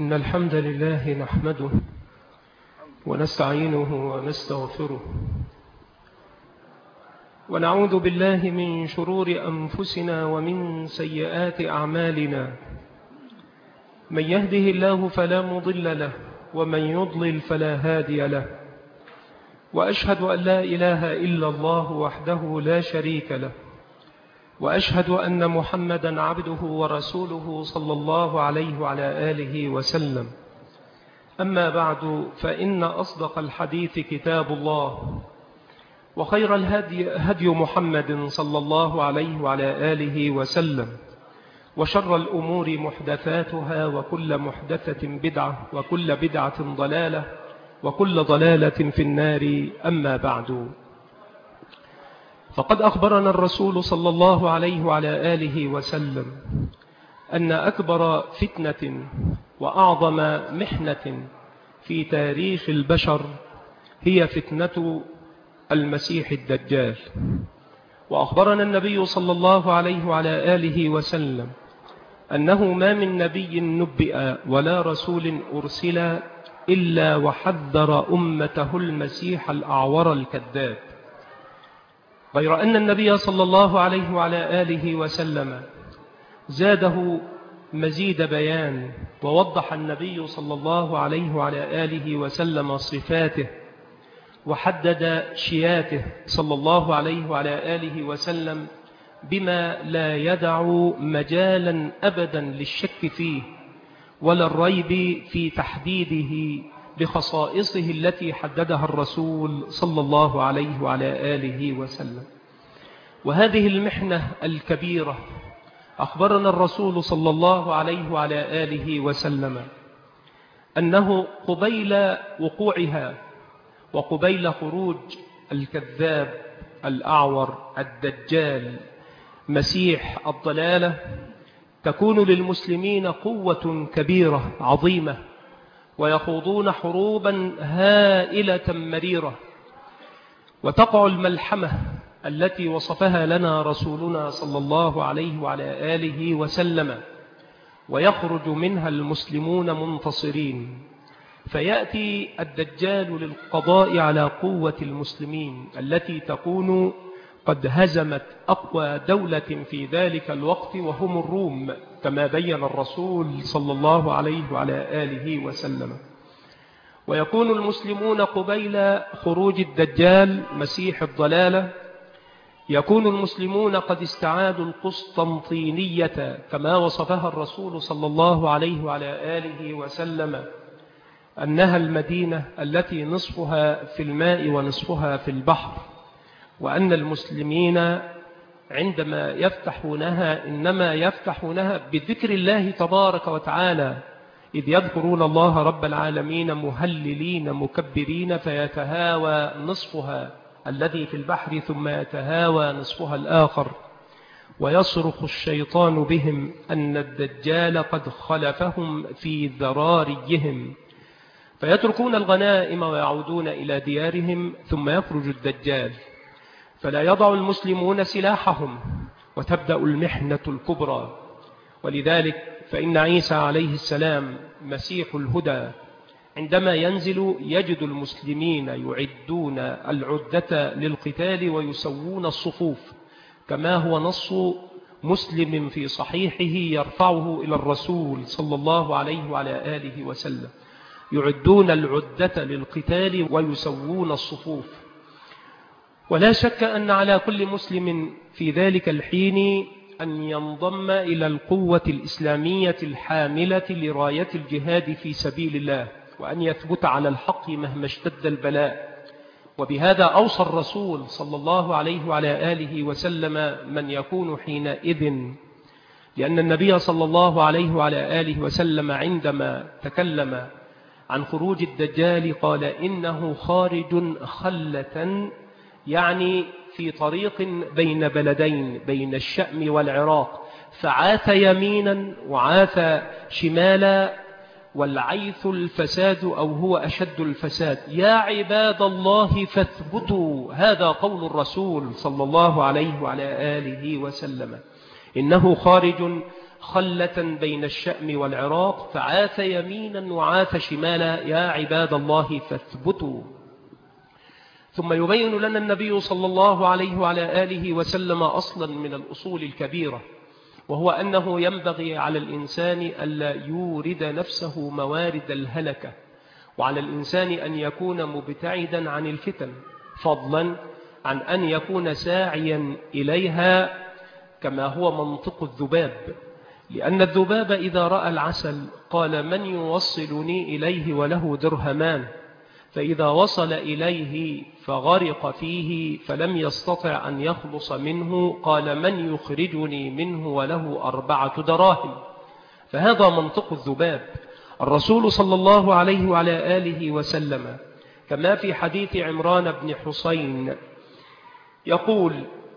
إن الحمد لله نحمده ونستعينه ونستغفره ونعوذ بالله من شرور أنفسنا ومن سيئات أعمالنا. من يهده الله فلا مضل له ومن يضلل فلا هادي له، وأشهد أن لا إله إلا الله وحده لا شريك له، وأشهد أن محمدا عبده ورسوله صلى الله عليه وعلى آله وسلم. أما بعد، فإن أصدق الحديث كتاب الله، وخير الهدي هدي محمد صلى الله عليه وعلى آله وسلم، وشر الأمور محدثاتها، وكل محدثة بدعة، وكل بدعة ضلالة، وكل ضلالة في النار. أما بعد، فقد أخبرنا الرسول صلى الله عليه وعلى آله وسلم أن أكبر فتنة وأعظم محنة في تاريخ البشر هي فتنة المسيح الدجال. وأخبرنا النبي صلى الله عليه وعلى آله وسلم أنه ما من نبي نبئ ولا رسول أرسل إلا وحذر أمته المسيح الأعور الكذاب، غير أن النبي صلى الله عليه وعلى آله وسلم زاده مزيد بيان، ووضح النبي صلى الله عليه وعلى آله وسلم صفاته، وحدد شياته صلى الله عليه وعلى آله وسلم بما لا يدع مجالا أبدا للشك فيه ولا الريب في تحديده بخصائصه التي حددها الرسول صلى الله عليه وعلى آله وسلم. وهذه المحنة الكبيرة أخبرنا الرسول صلى الله عليه وعلى آله وسلم أنه قبيل وقوعها وقبيل خروج الكذاب الأعور الدجال مسيح الضلالة تكون للمسلمين قوة كبيرة عظيمة، ويخوضون حروبا هائلة مريرة، وتقع الملحمة التي وصفها لنا رسولنا صلى الله عليه وعلى آله وسلم، ويخرج منها المسلمون منتصرين. فيأتي الدجال للقضاء على قوة المسلمين التي تكون قد هزمت أقوى دولة في ذلك الوقت، وهم الروم، كما بين الرسول صلى الله عليه وعلى آله وسلم. ويكون المسلمون قبيل خروج الدجال مسيح الضلالة، يكون المسلمون قد استعادوا القسطنطينية كما وصفها الرسول صلى الله عليه وعلى آله وسلم أنها المدينة التي نصفها في الماء ونصفها في البحر، وأن المسلمين عندما يفتحونها إنما يفتحونها بذكر الله تبارك وتعالى، إذ يذكرون الله رب العالمين مهللين مكبرين، فيتهاوى نصفها الذي في البحر ثم يتهاوى نصفها الآخر، ويصرخ الشيطان بهم أن الدجال قد خلفهم في ذراريهم، فيتركون الغنائم ويعودون إلى ديارهم، ثم يخرج الدجال فلا يضع المسلمون سلاحهم، وتبدأ المحنة الكبرى. ولذلك فإن عيسى عليه السلام مسيح الهدى عندما ينزل يجد المسلمين يعدون العدة للقتال ويسوون الصفوف، كما هو نص مسلم في صحيحه يرفعه إلى الرسول صلى الله عليه وعلى آله وسلم، يعدون العدة للقتال ويسوون الصفوف. ولا شك أن على كل مسلم في ذلك الحين أن ينضم إلى القوة الإسلامية الحاملة لراية الجهاد في سبيل الله، وأن يثبت على الحق مهما اشتد البلاء. وبهذا أوصى الرسول صلى الله عليه وعلى آله وسلم من يكون حينئذ، لأن النبي صلى الله عليه وعلى آله وسلم عندما تكلم عن خروج الدجال قال إنه خارج خلة، يعني في طريق بين بلدين، بين الشأم والعراق، فعاث يمينا وعاث شمالا، والعيث الفساد أو هو أشد الفساد. يا عباد الله فاثبتوا، هذا قول الرسول صلى الله عليه وعلى آله وسلم، إنه خارج خلة بين الشأم والعراق فعاث يمينا وعاث شمالا يا عباد الله فاثبتوا. ثم يبين لنا النبي صلى الله عليه وعلى آله وسلم أصلا من الأصول الكبيرة، وهو أنه ينبغي على الإنسان ألا يورد نفسه موارد الهلكة، وعلى الإنسان أن يكون مبتعدا عن الفتن، فضلا عن أن يكون ساعيا إليها كما هو منطق الذباب، لأن الذباب إذا رأى العسل قال من يوصلني إليه وله درهمان، فإذا وصل إليه فغرق فيه فلم يستطع أن يخلص منه قال من يخرجني منه وله 4 دراهم. فهذا منطق الذباب. الرسول صلى الله عليه وعلى آله وسلم كما في حديث عمران بن حسين يقول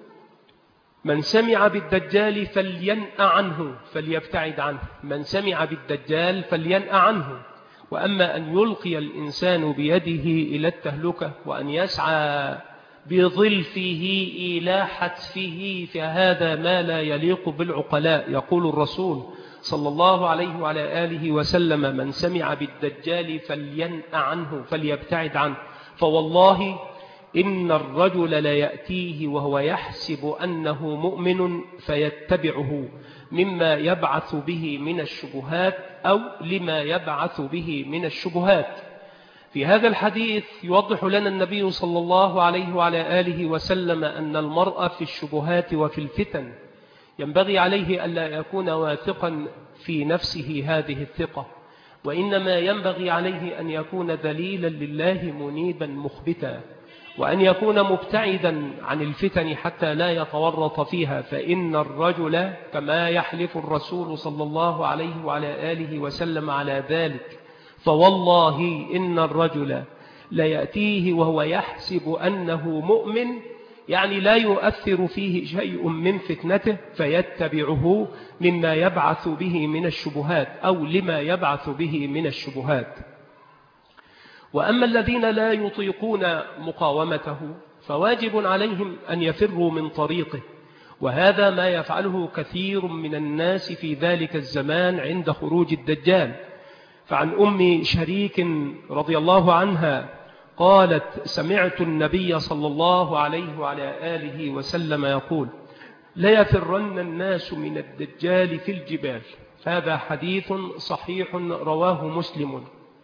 من سمع بالدجال فلينأ عنه فليبتعد عنه، من سمع بالدجال فلينأ عنه. وأما أن يلقي الإنسان بيده إلى التهلكة وأن يسعى بظلفه إلى حتفه فهذا ما لا يليق بالعقلاء. يقول الرسول صلى الله عليه وعلى آله وسلم من سمع بالدجال فلينأ عنه فليبتعد عنه. فوالله إن الرجل ليأتيه وهو يحسب أنه مؤمن فيتبعه مما يبعث به من الشبهات أو لما يبعث به من الشبهات. في هذا الحديث يوضح لنا النبي صلى الله عليه وعلى آله وسلم أن المرء في الشبهات وفي الفتن ينبغي عليه ألا يكون واثقا في نفسه هذه الثقة، وإنما ينبغي عليه أن يكون ذليلا لله منيبا مخبتا، وأن يكون مبتعدا عن الفتن حتى لا يتورط فيها. فإن الرجل كما يحلف الرسول صلى الله عليه وعلى آله وسلم على ذلك، فوالله إن الرجل ليأتيه وهو يحسب أنه مؤمن، يعني لا يؤثر فيه شيء من فتنته فيتبعه مما يبعث به من الشبهات أو لما يبعث به من الشبهات. وأما الذين لا يطيقون مقاومته فواجب عليهم أن يفروا من طريقه، وهذا ما يفعله كثير من الناس في ذلك الزمان عند خروج الدجال. فعن أم شريك رضي الله عنها قالت صمعت النبي صلى الله عليه وعلى آله وسلم يقول ليفرن الناس من الدجال في الجبال. هذا حديث صحيح رواه مسلم.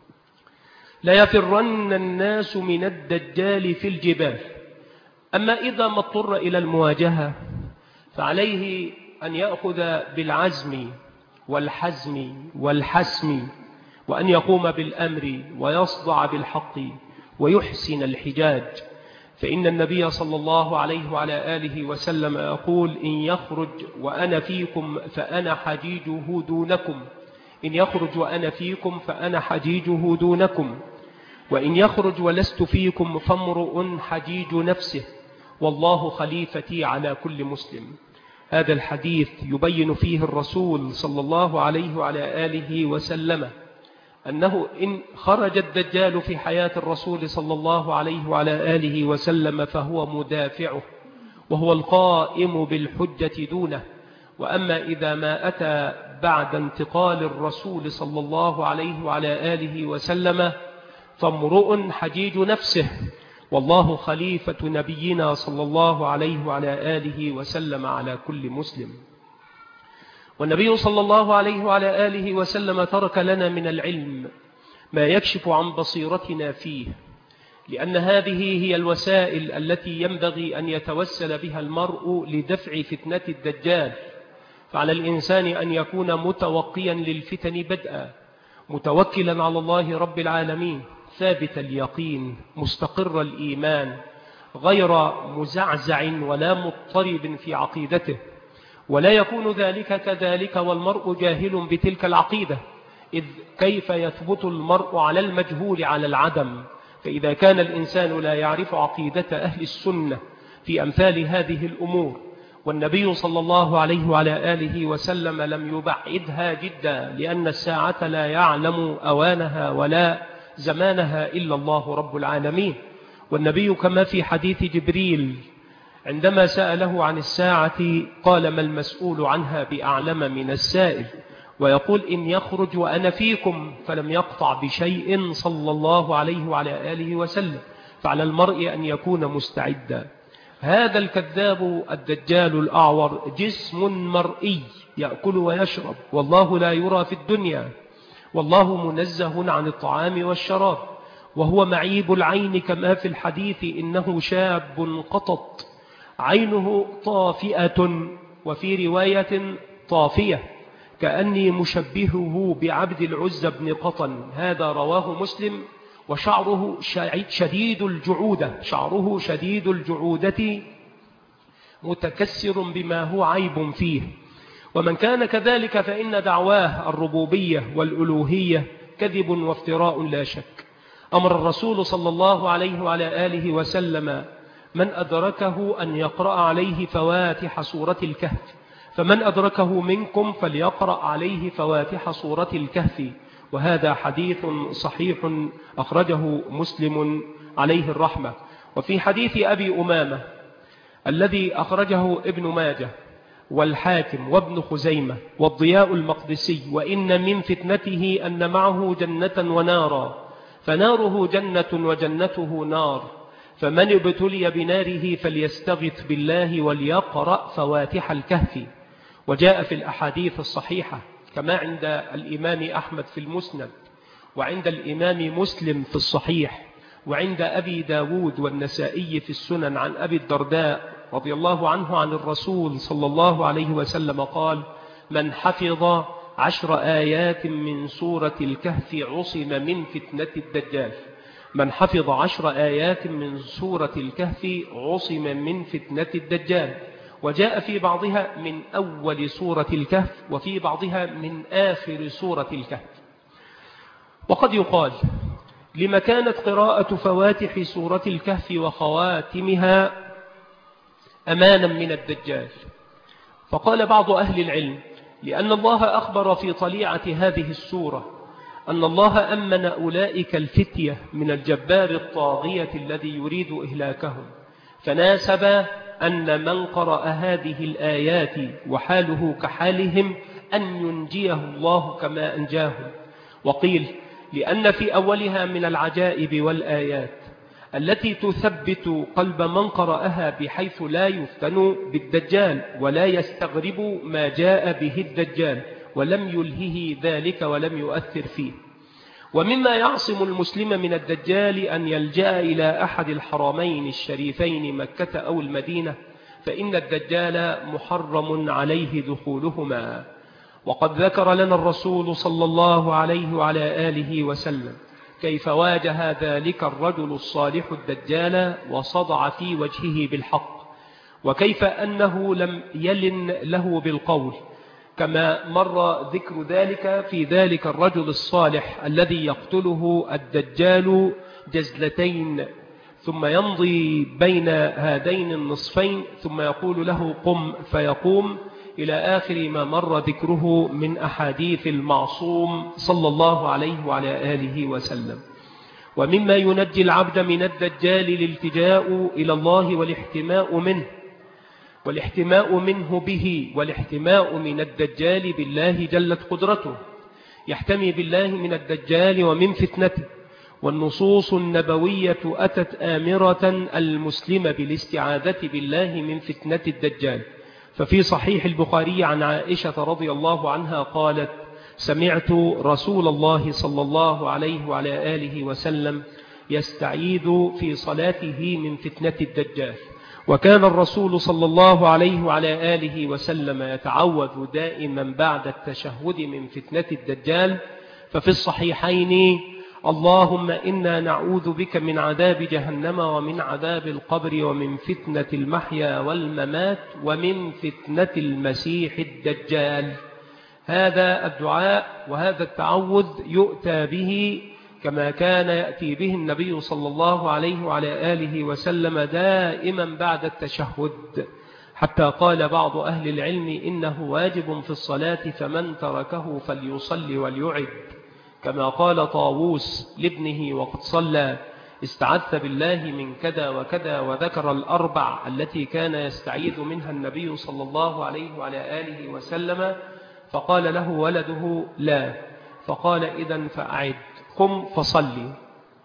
ليفرن الناس من الدجال في الجبال. أما إذا ما اضطر إلى المواجهة فعليه أن يأخذ بالعزم والحزم والحسم، وأن يقوم بالأمر ويصدع بالحق ويحسن الحجاج. فإن النبي صلى الله عليه وعلى آله وسلم يقول إن يخرج وأنا فيكم فأنا حجيجه دونكم، إن يخرج وأنا فيكم فأنا حجيجه دونكم، وإن يخرج ولست فيكم فامرؤ حجيج نفسه والله خليفتي على كل مسلم. هذا الحديث يبين فيه الرسول صلى الله عليه وعلى آله وسلم أنه إن خرج الدجال في حياة الرسول صلى الله عليه وعلى آله وسلم فهو مدافعه وهو القائم بالحجة دونه. وأما إذا ما أتى بعد انتقال الرسول صلى الله عليه وعلى آله وسلم فامرؤ حجيج نفسه والله خليفة نبينا صلى الله عليه وعلى آله وسلم على كل مسلم. والنبي صلى الله عليه وعلى آله وسلم ترك لنا من العلم ما يكشف عن بصيرتنا فيه، لأن هذه هي الوسائل التي ينبغي أن يتوسل بها المرء لدفع فتنة الدجال. فعلى الإنسان أن يكون متوقيا للفتن بدءا، متوكلا على الله رب العالمين، ثابت اليقين، مستقر الإيمان، غير مزعزع ولا مضطرب في عقيدته. ولا يكون ذلك كذلك والمرء جاهل بتلك العقيدة، إذ كيف يثبت المرء على المجهول على العدم؟ فإذا كان الإنسان لا يعرف عقيدة أهل السنة في أمثال هذه الأمور، والنبي صلى الله عليه وعلى آله وسلم لم يبعدها جدا، لأن الساعة لا يعلم أوانها ولا زمانها إلا الله رب العالمين. والنبي كما في حديث جبريل عندما سأله عن الساعة قال: ما المسؤول عنها بأعلم من السائل. ويقول: إن يخرج وأنا فيكم، فلم يقطع بشيء صلى الله عليه وعلى آله وسلم. فعلى المرء أن يكون مستعدا. هذا الكذاب الدجال الأعور جسم مرئي يأكل ويشرب، والله لا يرى في الدنيا، والله منزه عن الطعام والشراب، وهو معيب العين كما في الحديث: إنه شاب قطط عينه طافئة، وفي رواية طافية، كأني مشبهه بعبد العزى بن قطن. هذا رواه مسلم. وشعره شديد الجعودة، شعره شديد الجعودة متكسر بما هو عيب فيه. ومن كان كذلك فإن دعواه الربوبية والألوهية كذب وافتراء لا شك. أمر الرسول صلى الله عليه وعلى آله وسلم من أدركه أن يقرأ عليه فواتح سورة الكهف، فمن أدركه منكم فليقرأ عليه فواتح سورة الكهف. وهذا حديث صحيح أخرجه مسلم عليه الرحمة. وفي حديث أبي أمامة الذي أخرجه ابن ماجه والحاكم وابن خزيمة والضياء المقدسي: وإن من فتنته أن معه جنة ونارا، فناره جنة وجنته نار، فمن ابتلي بناره فليستغث بالله وليقرأ فواتح الكهف. وجاء في الأحاديث الصحيحة كما عند الإمام أحمد في المسند، وعند الإمام مسلم في الصحيح، وعند أبي داود والنسائي في السنن عن أبي الدرداء رضي الله عنه عن الرسول صلى الله عليه وسلم قال: من حفظ 10 آيات من سورة الكهف عصم من فتنة الدجال. من حفظ 10 آيات من سورة الكهف عصم من فتنة الدجال. وجاء في بعضها من أول سورة الكهف، وفي بعضها من آخر سورة الكهف. وقد يقال: لما كانت قراءة فواتح سورة الكهف وخواتمها أمانا من الدجال؟ فقال بعض أهل العلم: لأن الله أخبر في طليعة هذه السورة أن الله أمن أولئك الفتية من الجبار الطاغية الذي يريد إهلاكهم، فناسب أن من قرأ هذه الآيات وحاله كحالهم أن ينجيه الله كما أنجاهم. وقيل: لأن في أولها من العجائب والآيات التي تثبت قلب من قرأها بحيث لا يفتن بالدجال ولا يستغرب ما جاء به الدجال، ولم يلهه ذلك ولم يؤثر فيه. ومما يعصم المسلم من الدجال أن يلجأ إلى أحد الحرمين الشريفين مكة أو المدينة، فإن الدجال محرم عليه دخولهما. وقد ذكر لنا الرسول صلى الله عليه وعلى آله وسلم كيف واجه ذلك الرجل الصالح الدجال وصدع في وجهه بالحق، وكيف أنه لم يلن له بالقول، كما مر ذكر ذلك في ذلك الرجل الصالح الذي يقتله الدجال جزلتين، ثم يمضي بين هذين النصفين ثم يقول له: قم، فيقوم، إلى آخر ما مر ذكره من أحاديث المعصوم صلى الله عليه وعلى آله وسلم. ومما ينجي العبد من الدجال الالتجاء إلى الله والاحتماء منه به، والاحتماء من الدجال بالله جلت قدرته. يحتمي بالله من الدجال ومن فتنته. والنصوص النبوية أتت آمرة المسلم بالاستعاذة بالله من فتنة الدجال. ففي صحيح البخاري عن عائشة رضي الله عنها قالت: سمعت رسول الله صلى الله عليه وعلى آله وسلم يستعيذ في صلاته من فتنة الدجال. وكان الرسول صلى الله عليه وعلى آله وسلم يتعوذ دائما بعد التشهد من فتنة الدجال. ففي الصحيحين: اللهم إنا نعوذ بك من عذاب جهنم ومن عذاب القبر ومن فتنة المحيا والممات ومن فتنة المسيح الدجال. هذا الدعاء وهذا التعوذ يؤتى به كما كان يأتي به النبي صلى الله عليه وعلى آله وسلم دائما بعد التشهد، حتى قال بعض أهل العلم: إنه واجب في الصلاة فمن تركه فليصلي وليعد، كما قال طاووس لابنه وقد صلى: استعذت بالله من كذا وكذا، وذكر الأربع التي كان يستعيذ منها النبي صلى الله عليه وعلى آله وسلم. فقال له ولده لا، فقال إذن فأعد، قم فصلي.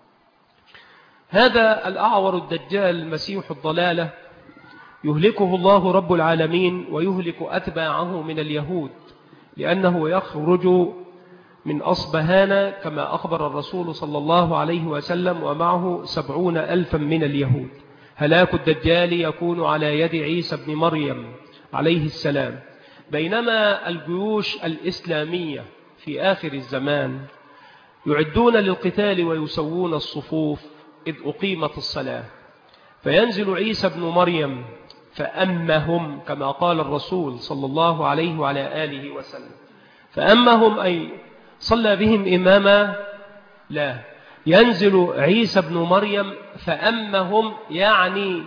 هذا الأعور الدجال مسيح الضلالة يهلكه الله رب العالمين ويهلك أتباعه من اليهود، لأنه يخرج من أصبهان كما أخبر الرسول صلى الله عليه وسلم، ومعه 70,000 من اليهود. هلاك الدجال يكون على يد عيسى بن مريم عليه السلام. بينما الجيوش الإسلامية في آخر الزمان يعدون للقتال ويسوون الصفوف إذ أقيمت الصلاة، فينزل عيسى بن مريم فأمهم كما قال الرسول صلى الله عليه وعلى آله وسلم. فأمهم أي صلى بهم إماما؟ لا، ينزل عيسى بن مريم فأمهم يعني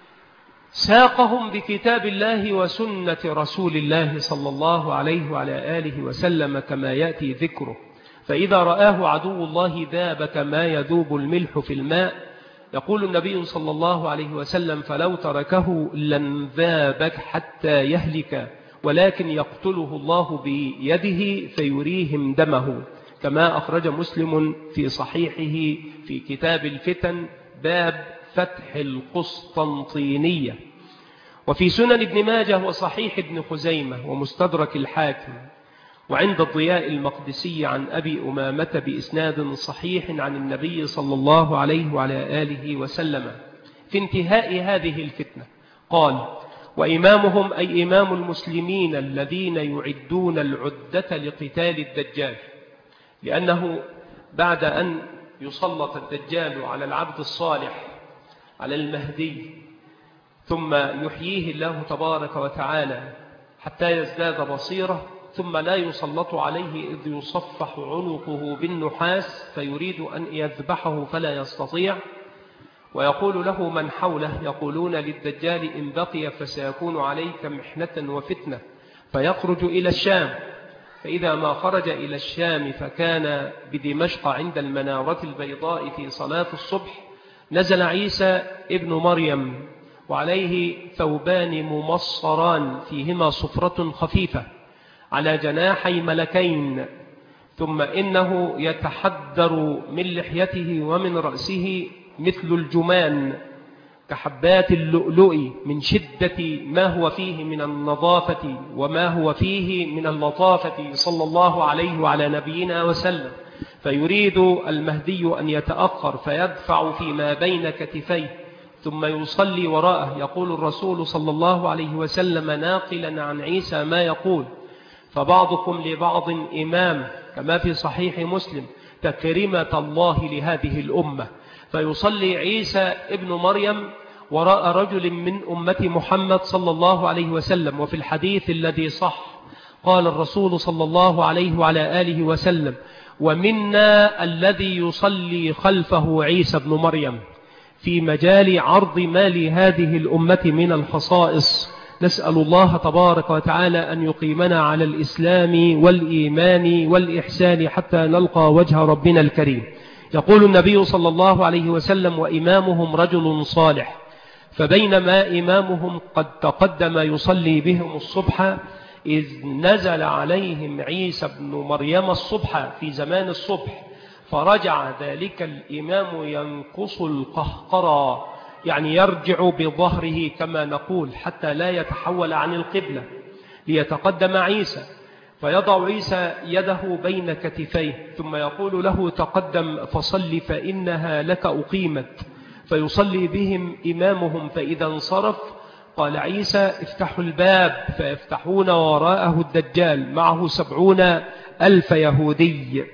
ساقهم بكتاب الله وسنة رسول الله صلى الله عليه وعلى آله وسلم كما يأتي ذكره. فإذا رآه عدو الله ذاب كما يذوب الملح في الماء. يقول النبي صلى الله عليه وسلم فلو تركه لانذابك حتى يهلك، ولكن يقتله الله بيده فيريهم دمه، كما أخرج مسلم في صحيحه في كتاب الفتن باب فتح القسطنطينية. وفي سنن ابن ماجه وصحيح ابن خزيمة ومستدرك الحاكم وعند الضياء المقدسي عن أبي أمامة بإسناد صحيح عن النبي صلى الله عليه وعلى آله وسلم في انتهاء هذه الفتنة قال: وإمامهم أي إمام المسلمين الذين يعدون العدة لقتال الدجال، لأنه بعد أن يسلط الدجال على العبد الصالح على المهدي ثم يحييه الله تبارك وتعالى حتى يزداد بصيرة، ثم لا يسلط عليه إذ يصفح عنقه بالنحاس فيريد أن يذبحه فلا يستطيع، ويقول له من حوله يقولون للدجال إن بقي فسيكون عليك محنة وفتنة، فيخرج إلى الشام. فإذا ما خرج إلى الشام فكان بدمشق عند المنارة البيضاء في صلاة الصبح، نزل عيسى ابن مريم وعليه ثوبان ممصران فيهما صفرة خفيفة على جناحي ملكين، ثم إنه يتحدر من لحيته ومن رأسه مثل الجمان كحبات اللؤلؤ من شدة ما هو فيه من النظافة وما هو فيه من اللطافة صلى الله عليه وعلى نبينا وسلم. فيريد المهدي أن يتأخر فيدفع فيما بين كتفيه ثم يصلي وراءه. يقول الرسول صلى الله عليه وسلم ناقلا عن عيسى ما يقول: فبعضكم لبعض إمام، كما في صحيح مسلم، تكريمة الله لهذه الأمة. فيصلي عيسى ابن مريم وراء رجل من أمة محمد صلى الله عليه وسلم. وفي الحديث الذي صح قال الرسول صلى الله عليه وعلى آله وسلم: ومنا الذي يصلي خلفه عيسى ابن مريم، في مجال عرض ما لهذه الأمة من الخصائص. نسأل الله تبارك وتعالى أن يقيمنا على الإسلام والإيمان والإحسان حتى نلقى وجه ربنا الكريم. يقول النبي صلى الله عليه وسلم: وإمامهم رجل صالح، فبينما إمامهم قد تقدم يصلي بهم الصبح إذ نزل عليهم عيسى بن مريم الصبح في زمان الصبح، فرجع ذلك الإمام ينقص القهقرى، يعني يرجع بظهره كما نقول حتى لا يتحول عن القبلة ليتقدم عيسى، فيضع عيسى يده بين كتفيه ثم يقول له: تقدم فصل فإنها لك أقيمت. فيصلي بهم إمامهم، فإذا انصرف قال عيسى: افتحوا الباب، فيفتحون وراءه الدجال معه 70,000 يهودي.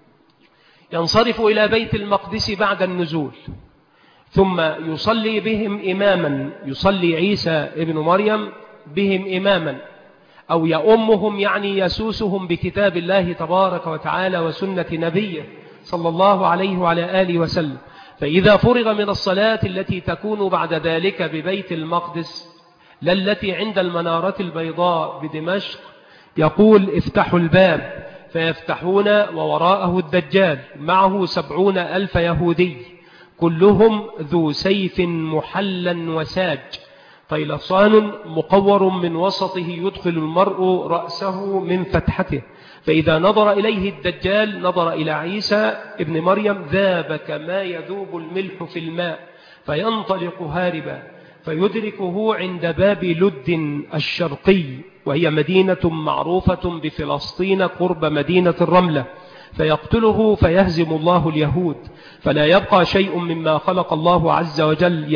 ينصرف إلى بيت المقدس بعد النزول، ثم يصلي بهم إماما، يصلي عيسى ابن مريم بهم إماما أو يأمهم، يعني يسوسهم بكتاب الله تبارك وتعالى وسنة نبيه صلى الله عليه وعلى آله وسلم. فإذا فرغ من الصلاة التي تكون بعد ذلك ببيت المقدس لا التي عند المنارة البيضاء بدمشق، يقول: افتحوا الباب، فيفتحون ووراءه الدجال معه 70,000 يهودي. كلهم ذو سيف محلا وساج، طيلسان مقور من وسطه يدخل المرء رأسه من فتحته، فإذا نظر إليه الدجال نظر إلى عيسى ابن مريم ذاب كما يذوب الملح في الماء، فينطلق هاربا فيدركه عند باب لد الشرقي، وهي مدينة معروفة بفلسطين قرب مدينة الرملة، فيقتله فيهزم الله اليهود، فلا يبقى شيء مما خلق الله عز وجل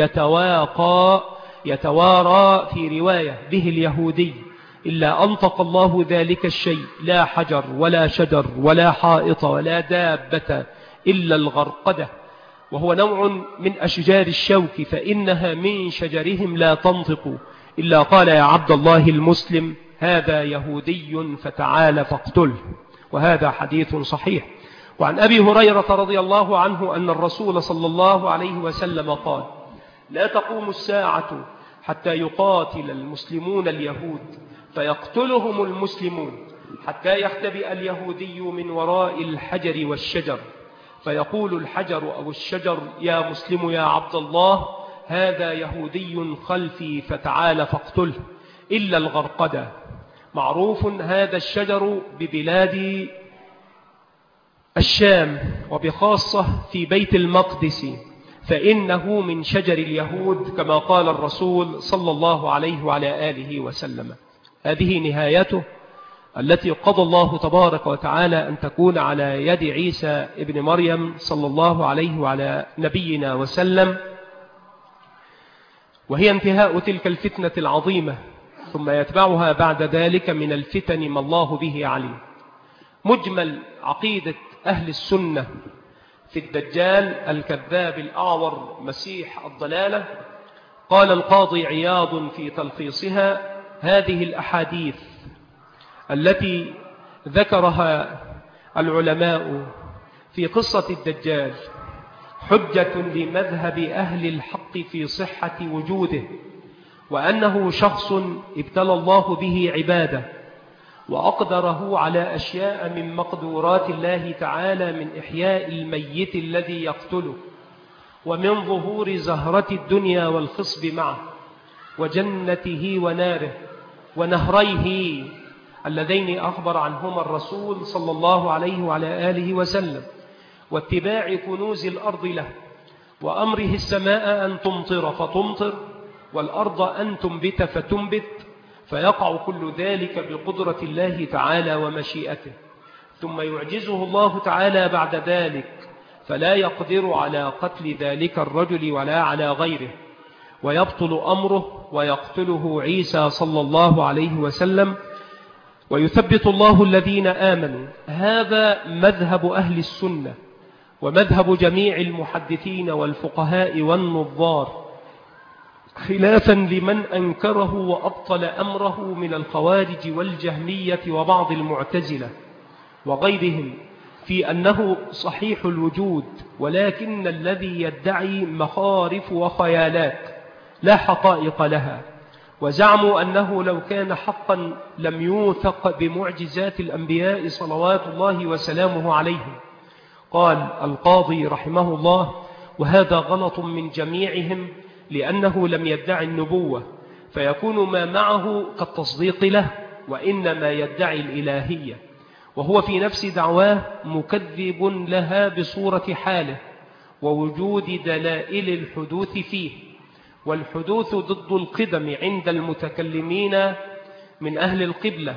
يتوارى في رواية به اليهودي إلا أنطق الله ذلك الشيء، لا حجر ولا شجر ولا حائط ولا دابة إلا الغرقدة، وهو نوع من أشجار الشوك، فإنها من شجرهم لا تنطق إلا قال يا عبد الله المسلم هذا يهودي فتعال فاقتله، وهذا حديث صحيح. وعن أبي هريرة رضي الله عنه أن الرسول صلى الله عليه وسلم قال لا تقوم الساعة حتى يقاتل المسلمون اليهود فيقتلهم المسلمون، حتى يختبئ اليهودي من وراء الحجر والشجر، فيقول الحجر أو الشجر يا مسلم يا عبد الله هذا يهودي خلفي فتعال فاقتله، إلا الغرقدة. معروف هذا الشجر ببلاد الشام وبخاصة في بيت المقدس، فإنه من شجر اليهود كما قال الرسول صلى الله عليه وعلى آله وسلم. هذه نهايته التي قضى الله تبارك وتعالى أن تكون على يد عيسى ابن مريم صلى الله عليه وعلى نبينا وسلم، وهي انتهاء تلك الفتنة العظيمة، ثم يتبعها بعد ذلك من الفتن ما الله به عليم. مجمل عقيدة أهل السنة في الدجال الكذاب الأعور مسيح الضلالة، قال القاضي عياض في تلخيصها هذه الأحاديث التي ذكرها العلماء في قصة الدجال حجة لمذهب أهل الحق في صحة وجوده، وأنه شخص ابتلى الله به عباده وأقدره على أشياء من مقدورات الله تعالى، من إحياء الميت الذي يقتله، ومن ظهور زهرة الدنيا والخصب معه، وجنته وناره، ونهريه اللذين أخبر عنهما الرسول صلى الله عليه وعلى آله وسلم، واتباع كنوز الأرض له، وأمره السماء أن تمطر فتمطر، والأرض أن تنبت فتنبت، فيقع كل ذلك بقدرة الله تعالى ومشيئته، ثم يعجزه الله تعالى بعد ذلك فلا يقدر على قتل ذلك الرجل ولا على غيره، ويبطل أمره ويقتله عيسى صلى الله عليه وسلم، ويثبت الله الذين آمنوا. هذا مذهب أهل السنة ومذهب جميع المحدثين والفقهاء والنظار، خلافا لمن أنكره وأبطل أمره من الخوارج والجهمية وبعض المعتزلة وغيرهم، في أنه صحيح الوجود، ولكن الذي يدعي مخارف وخيالات لا حقائق لها، وزعموا أنه لو كان حقا لم يوثق بمعجزات الأنبياء صلوات الله وسلامه عليهم. قال القاضي رحمه الله وهذا غلط من جميعهم، لأنه لم يدعي النبوة فيكون ما معه كالتصديق له، وإنما يدعي الإلهية، وهو في نفس دعواه مكذب لها بصورة حاله ووجود دلائل الحدوث فيه، والحدوث ضد القدم عند المتكلمين من أهل القبلة،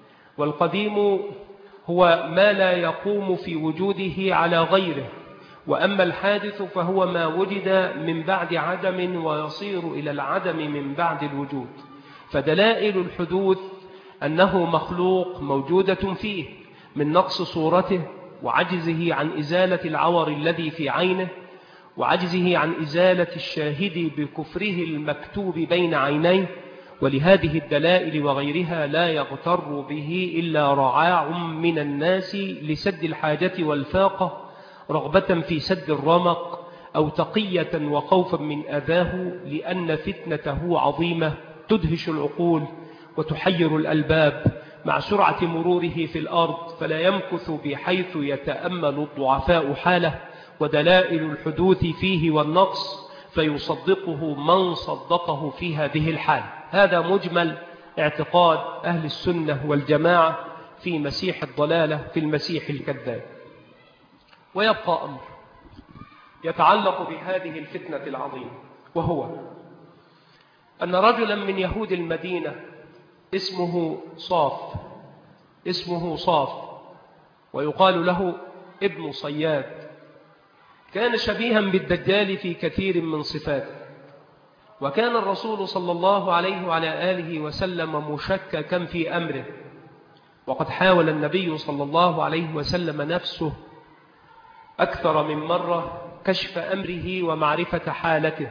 والقديم هو ما لا يقوم في وجوده على غيره، وأما الحادث فهو ما وجد من بعد عدم ويصير إلى العدم من بعد الوجود. فدلائل الحدوث أنه مخلوق موجودة فيه من نقص صورته، وعجزه عن إزالة العور الذي في عينه، وعجزه عن إزالة الشاهد بكفره المكتوب بين عينيه. ولهذه الدلائل وغيرها لا يغتر به إلا رعاع من الناس لسد الحاجة والفاقة، رغبة في سد الرمق، أو تقية وخوفا من أذاه، لأن فتنته عظيمة تدهش العقول وتحير الألباب مع سرعة مروره في الأرض، فلا يمكث بحيث يتأمل الضعفاء حاله، ودلائل الحدوث فيه والنقص، فيصدقه من صدقه في هذه الحال. هذا مجمل اعتقاد أهل السنة والجماعة في مسيح الضلالة، في المسيح الكذاب. ويبقى أمر يتعلق بهذه الفتنة العظيمة، وهو أن رجلا من يهود المدينة اسمه صاف ويقال له ابن صياد، كان شبيها بالدجال في كثير من صفاته، وكان الرسول صلى الله عليه وعلى آله وسلم مشككا في أمره، وقد حاول النبي صلى الله عليه وسلم نفسه أكثر من مرة كشف أمره ومعرفة حالته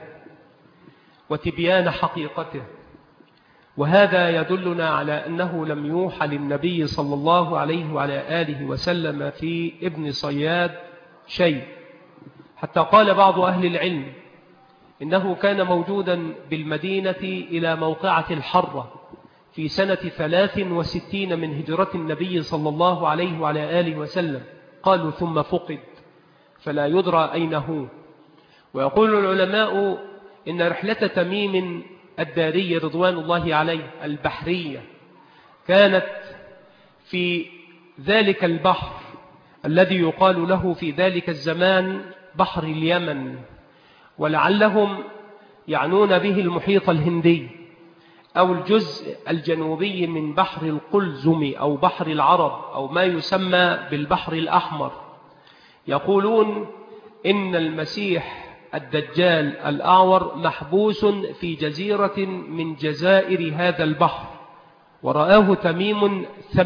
وتبيان حقيقته. وهذا يدلنا على أنه لم يوحى للنبي صلى الله عليه وعلى آله وسلم في ابن صياد شيء، حتى قال بعض أهل العلم إنه كان موجودا بالمدينة إلى موقعة الحرة في سنة 63 من هجرة النبي صلى الله عليه وعلى آله وسلم، قالوا ثم فقد فلا يدرى أين هو. ويقول العلماء إن رحلة تميم الداري رضوان الله عليه البحرية كانت في ذلك البحر الذي يقال له في ذلك الزمان بحر اليمن، ولعلهم يعنون به المحيط الهندي أو الجزء الجنوبي من بحر القلزم أو بحر العرب أو ما يسمى بالبحر الأحمر. يقولون إن المسيح الدجال الأعور محبوس في جزيرة من جزائر هذا البحر، ورآه تميم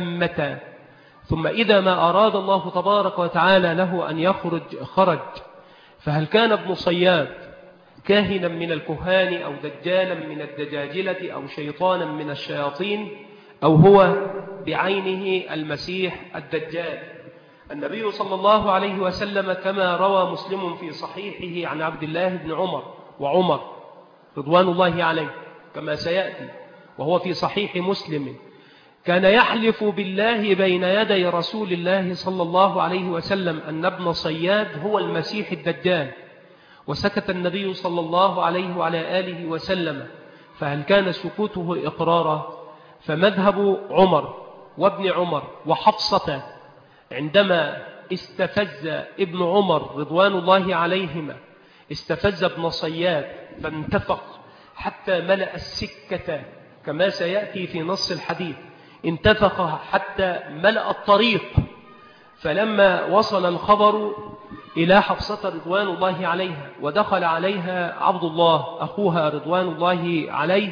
ثم إذا ما أراد الله تبارك وتعالى له أن يخرج خرج. فهل كان ابن صياد كاهنا من الكهان أو دجالا من الدجاجلة أو شيطانا من الشياطين، أو هو بعينه المسيح الدجال؟ النبي صلى الله عليه وسلم كما روى مسلم في صحيحه عن عبد الله بن وعمر رضوان الله عليه كما سيأتي، وهو في صحيح مسلم، كان يحلف بالله بين يدي رسول الله صلى الله عليه وسلم أن ابن صياد هو المسيح الدجال، وسكت النبي صلى الله عليه وعلى آله وسلم. فهل كان سكوته إقرارا؟ فمذهب عمر وابن عمر وحفصة عندما استفز ابن عمر رضوان الله عليهما استفز ابن صياد فانتفق حتى ملأ السكة كما سيأتي في نص الحديث، انتفخ حتى ملأ الطريق. فلما وصل الخبر إلى حفصة رضوان الله عليها ودخل عليها عبد الله أخوها رضوان الله عليه،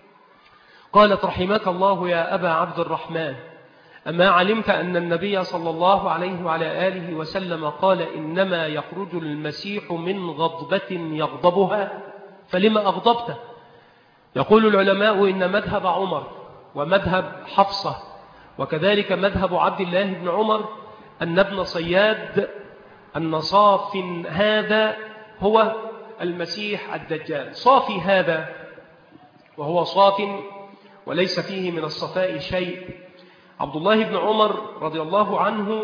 قالت رحمك الله يا أبا عبد الرحمن، أما علمت أن النبي صلى الله عليه وعلى آله وسلم قال إنما يخرج المسيح من غضبة يغضبها، فلما أغضبته؟ يقول العلماء إن مذهب عمر ومذهب حفصة وكذلك مذهب عبد الله بن عمر أن ابن صياد أن صاف هذا هو المسيح الدجال. صافي هذا وهو صاف وليس فيه من الصفاء شيء. عبد الله بن عمر رضي الله عنه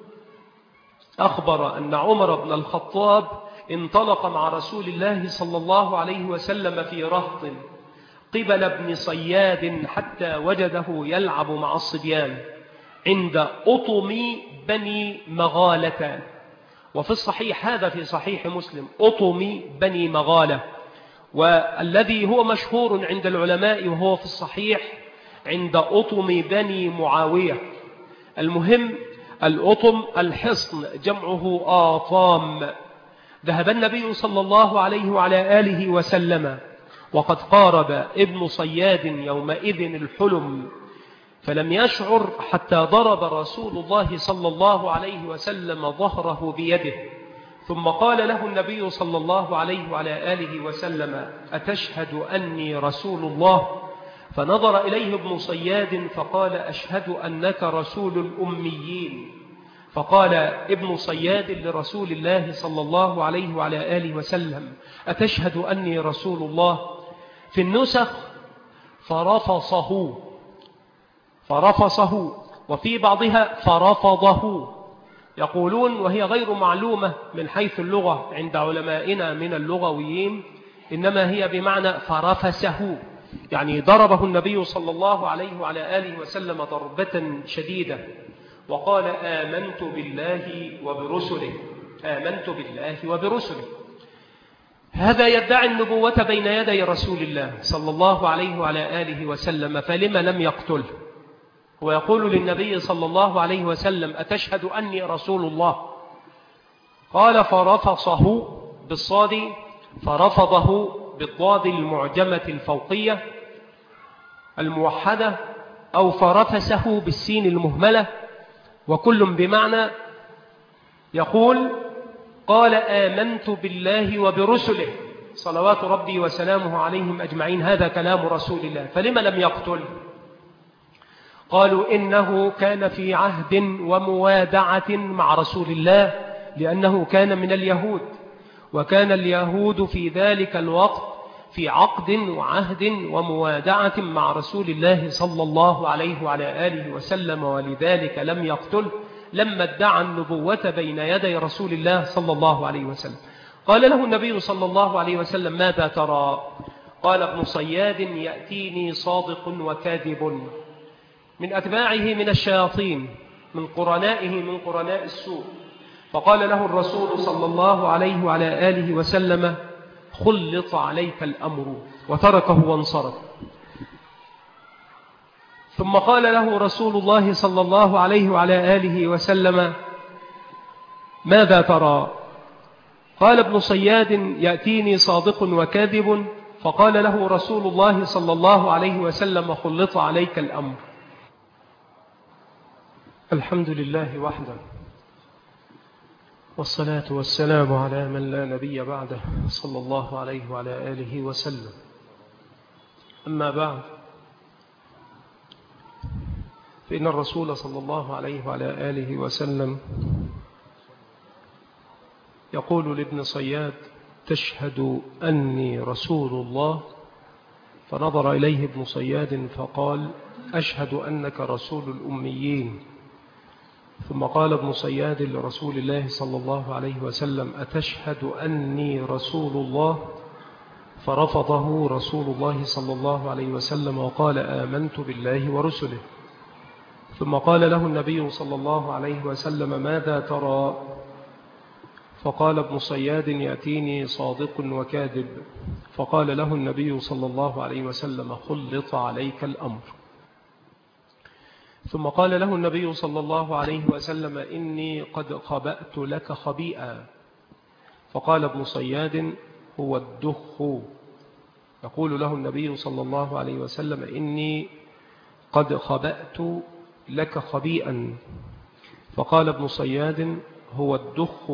أخبر أن عمر بن الخطاب انطلق مع رسول الله صلى الله عليه وسلم في رهط قبل ابن صياد حتى وجده يلعب مع الصبيان عند أطم بني مغالة. وفي الصحيح هذا في صحيح مسلم أطم بني مغالة، والذي هو مشهور عند العلماء وهو في الصحيح عند أطم بني معاوية. المهم الأطم الحصن جمعه آطام. ذهب النبي صلى الله عليه وعلى آله وسلم وقد قارب ابن صياد يومئذ الحلم، فلم يشعر حتى ضرب رسول الله صلى الله عليه وسلم ظهره بيده، ثم قال له النبي صلى الله عليه وعلى آله وسلم أتشهد أني رسول الله؟ فنظر إليه ابن صياد فقال أشهد أنك رسول الأميين. فقال ابن صياد لرسول الله صلى الله عليه وعلى آله وسلم أتشهد أني رسول الله؟ في النسخ فرفصه وفي بعضها فرفضه. يقولون وهي غير معلومة من حيث اللغة عند علمائنا من اللغويين، إنما هي بمعنى فرفسه، يعني ضربه النبي صلى الله عليه وعلى آله وسلم ضربة شديدة وقال آمنت بالله وبرسله، آمنت بالله وبرسله. هذا يدعي النبوة بين يدي رسول الله صلى الله عليه وعلى آله وسلم، فلما لم يقتله؟ ويقول للنبي صلى الله عليه وسلم أتشهد أني رسول الله؟ قال فرفصه بالصاد، فرفضه بالضاد المعجمة الفوقية الموحدة، أو فرفسه بالسين المهملة، وكل بمعنى. يقول قال آمنت بالله وبرسله صلوات ربي وسلامه عليهم أجمعين، هذا كلام رسول الله، فلما لم يقتل؟ قالوا إنه كان في عهد وموادعة مع رسول الله، لأنه كان من اليهود، وكان اليهود في ذلك الوقت في عقد وعهد وموادعة مع رسول الله صلى الله عليه وعلى آله وسلم، ولذلك لم يقتل لما ادعى النبوة بين يدي رسول الله صلى الله عليه وسلم. قال له النبي صلى الله عليه وسلم ماذا ترى؟ قال ابن صياد يأتيني صادق وكاذب من أتباعه من الشياطين، من قرنائه من قرناء السوء. فقال له الرسول صلى الله عليه وعلى آله وسلم خلط عليك الأمر، وتركه وانصرف. ثم قال له رسول الله صلى الله عليه وعلى آله وسلم ماذا ترى؟ قال ابن صياد يأتيني صادق وكاذب. فقال له رسول الله صلى الله عليه وسلم خلط عليك الأمر. الحمد لله وحده، والصلاة والسلام على من لا نبي بعده صلى الله عليه وعلى آله وسلم. أما بعد، فإن الرسول صلى الله عليه وعلى آله وسلم يقول لابن صياد تشهد أني رسول الله؟ فنظر إليه ابن صياد فقال أشهد أنك رسول الأميين. ثم قال ابن صياد لرسول الله صلى الله عليه وسلم أتشهد أني رسول الله؟ فرفضه رسول الله صلى الله عليه وسلم وقال آمنت بالله ورسله. ثم قال له النبي صلى الله عليه وسلم ماذا ترى؟ فقال ابن صياد يأتيني صادق وكاذب. فقال له النبي صلى الله عليه وسلم خلط عليك الأمر. ثم قال له النبي صلى الله عليه وسلم إني قد خبأت لك خبيئا. فقال ابن صياد هو الدخ. يقول له النبي صلى الله عليه وسلم إني قد خبأت لك خبيئا. فقال ابن صياد هو الدخ.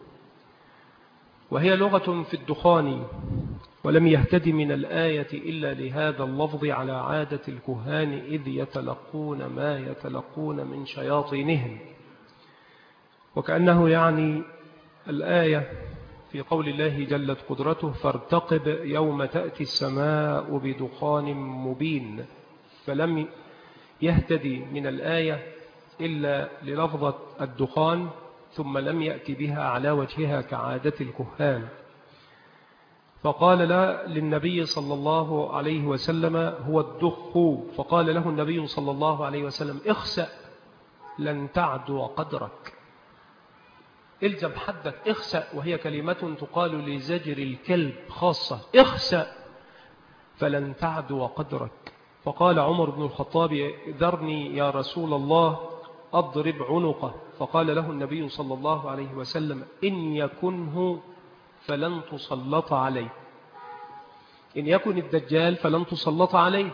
وهي لغة في الدخان، ولم يهتد من الآية إلا لهذا اللفظ على عادة الكهان إذ يتلقون ما يتلقون من شياطينهم، وكأنه يعني الآية في قول الله جلت قدرته فارتقب يوم تأتي السماء بدخان مبين. فلم يهتدي من الآية إلا للفظة الدخان، ثم لم يأتي بها على وجهها كعادة الكهان. فقال للنبي صلى الله عليه وسلم هو الدخ. فقال له النبي صلى الله عليه وسلم اخسأ لن تعدو قدرك، الزم حدك، اخسأ، وهي كلمة تقال لزجر الكلب خاصة، اخسأ فلن تعدو قدرك. فقال عمر بن الخطاب ذرني يا رسول الله أضرب عنقه. فقال له النبي صلى الله عليه وسلم إن يكنه فلن تسلط عليه، إن يكن الدجال فلن تسلط عليه،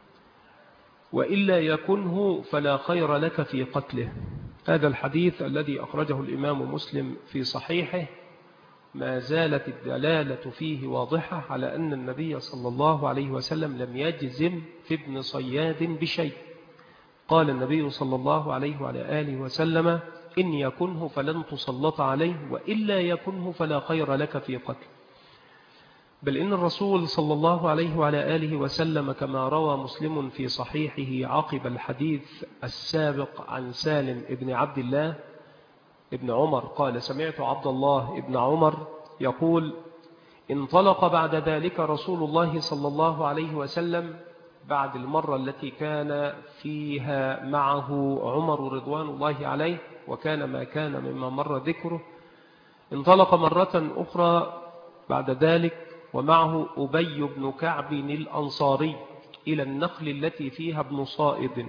وإلا يكنه فلا خير لك في قتله. هذا الحديث الذي أخرجه الإمام مسلم في صحيحه ما زالت الدلالة فيه واضحة على أن النبي صلى الله عليه وسلم لم يجزم في ابن صياد بشيء. قال النبي صلى الله عليه وعلى آله وسلم إن يكنه فلن تسلط عليه، وإلا يكنه فلا خير لك في قتل. بل إن الرسول صلى الله عليه وعلى آله وسلم كما روى مسلم في صحيحه عقب الحديث السابق عن سالم ابن عبد الله ابن عمر قال: سمعت عبد الله ابن عمر يقول: انطلق بعد ذلك رسول الله صلى الله عليه وسلم بعد المرة التي كان فيها معه عمر رضوان الله عليه، وكان ما كان مما مر ذكره. انطلق مرة أخرى بعد ذلك ومعه أبي بن كعب الأنصاري إلى النخل التي فيها ابن صائد.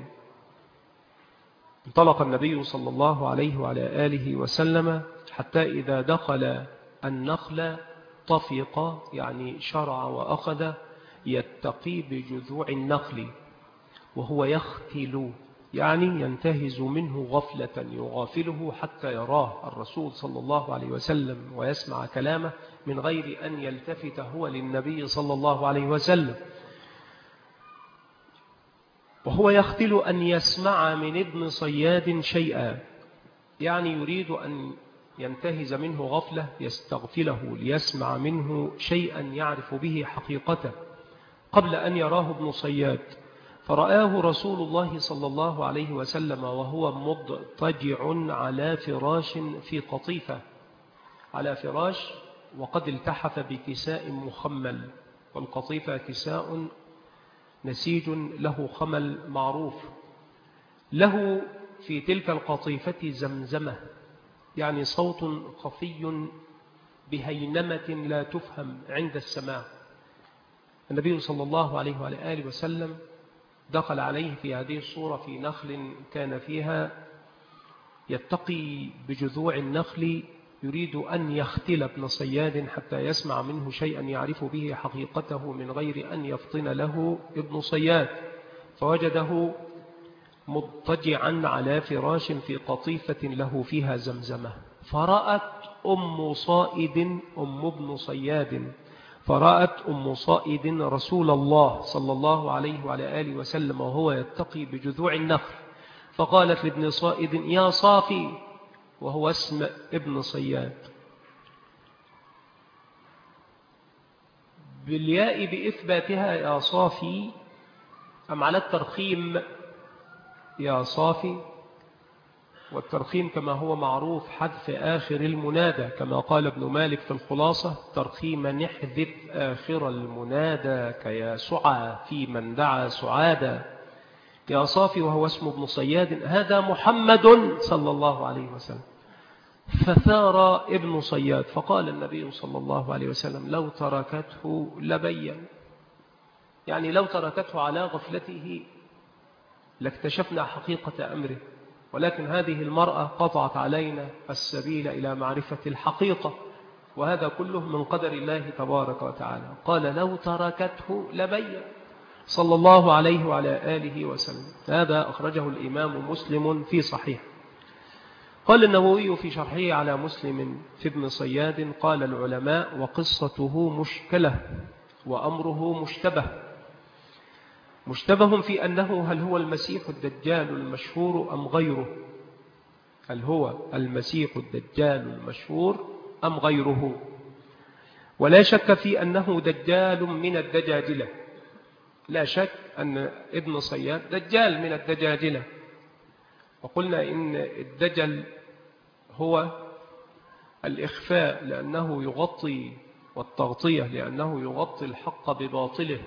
انطلق النبي صلى الله عليه وعلى آله وسلم حتى إذا دخل النخل طفق، يعني شرع وأخذ يتقي بجذوع النخل، وهو يختل، يعني ينتهز منه غفلة يغافله حتى يراه الرسول صلى الله عليه وسلم ويسمع كلامه من غير أن يلتفت هو للنبي صلى الله عليه وسلم. وهو يختل أن يسمع من ابن صياد شيئا، يعني يريد أن ينتهز منه غفلة يستغفله ليسمع منه شيئا يعرف به حقيقته قبل أن يراه ابن صياد. فرآه رسول الله صلى الله عليه وسلم وهو مضطجع على فراش في قطيفة، على فراش وقد التحف بكساء مخمل، والقطيفة كساء نسيج له خمل معروف. له في تلك القطيفة زمزمة، يعني صوت خفي بهينمة لا تفهم عند السماع. النبي صلى الله عليه وآله وسلم دخل عليه في هذه الصورة في نخل كان فيها، يتقي بجذوع النخل، يريد أن يختل ابن صياد حتى يسمع منه شيئا يعرف به حقيقته من غير أن يفطن له ابن صياد. فوجده مضطجعا على فراش في قطيفة له فيها زمزمة. فرأت أم صائد، أم ابن صياد، فرأت أم صائد رسول الله صلى الله عليه وعلى آله وسلم وهو يتقي بجذوع النخل، فقالت لابن صائد: يا صافي، وهو اسم ابن صياد، بالياء بإثباتها يا صافي، أم على الترخيم يا صافي؟ والترخيم كما هو معروف حذف آخر المنادى، كما قال ابن مالك في الخلاصة: ترخيم نحذف آخر المنادى كيا سعى في من دعا سعادا. يا صافي وهو اسم ابن صياد، هذا محمد صلى الله عليه وسلم. فثار ابن صياد، فقال النبي صلى الله عليه وسلم: لو تركته لبين، يعني لو تركته على غفلته لاكتشفنا حقيقة أمره، ولكن هذه المرأة قطعت علينا السبيل إلى معرفة الحقيقة، وهذا كله من قدر الله تبارك وتعالى. قال: لو تركته لبين صلى الله عليه وعلى آله وسلم. هذا أخرجه الإمام مسلم في صحيح. قال النووي في شرحه على مسلم في ابن صياد: قال العلماء: وقصته مشكلة وأمره مشتبه. مشتبه في أنه هل هو المسيح الدجال المشهور أم غيره، هل هو المسيح الدجال المشهور أم غيره. ولا شك في أنه دجال من الدجاجلة، لا شك أن ابن صياد دجال من الدجاجلة. وقلنا إن الدجل هو الإخفاء لأنه يغطي، والتغطية لأنه يغطي الحق بباطله.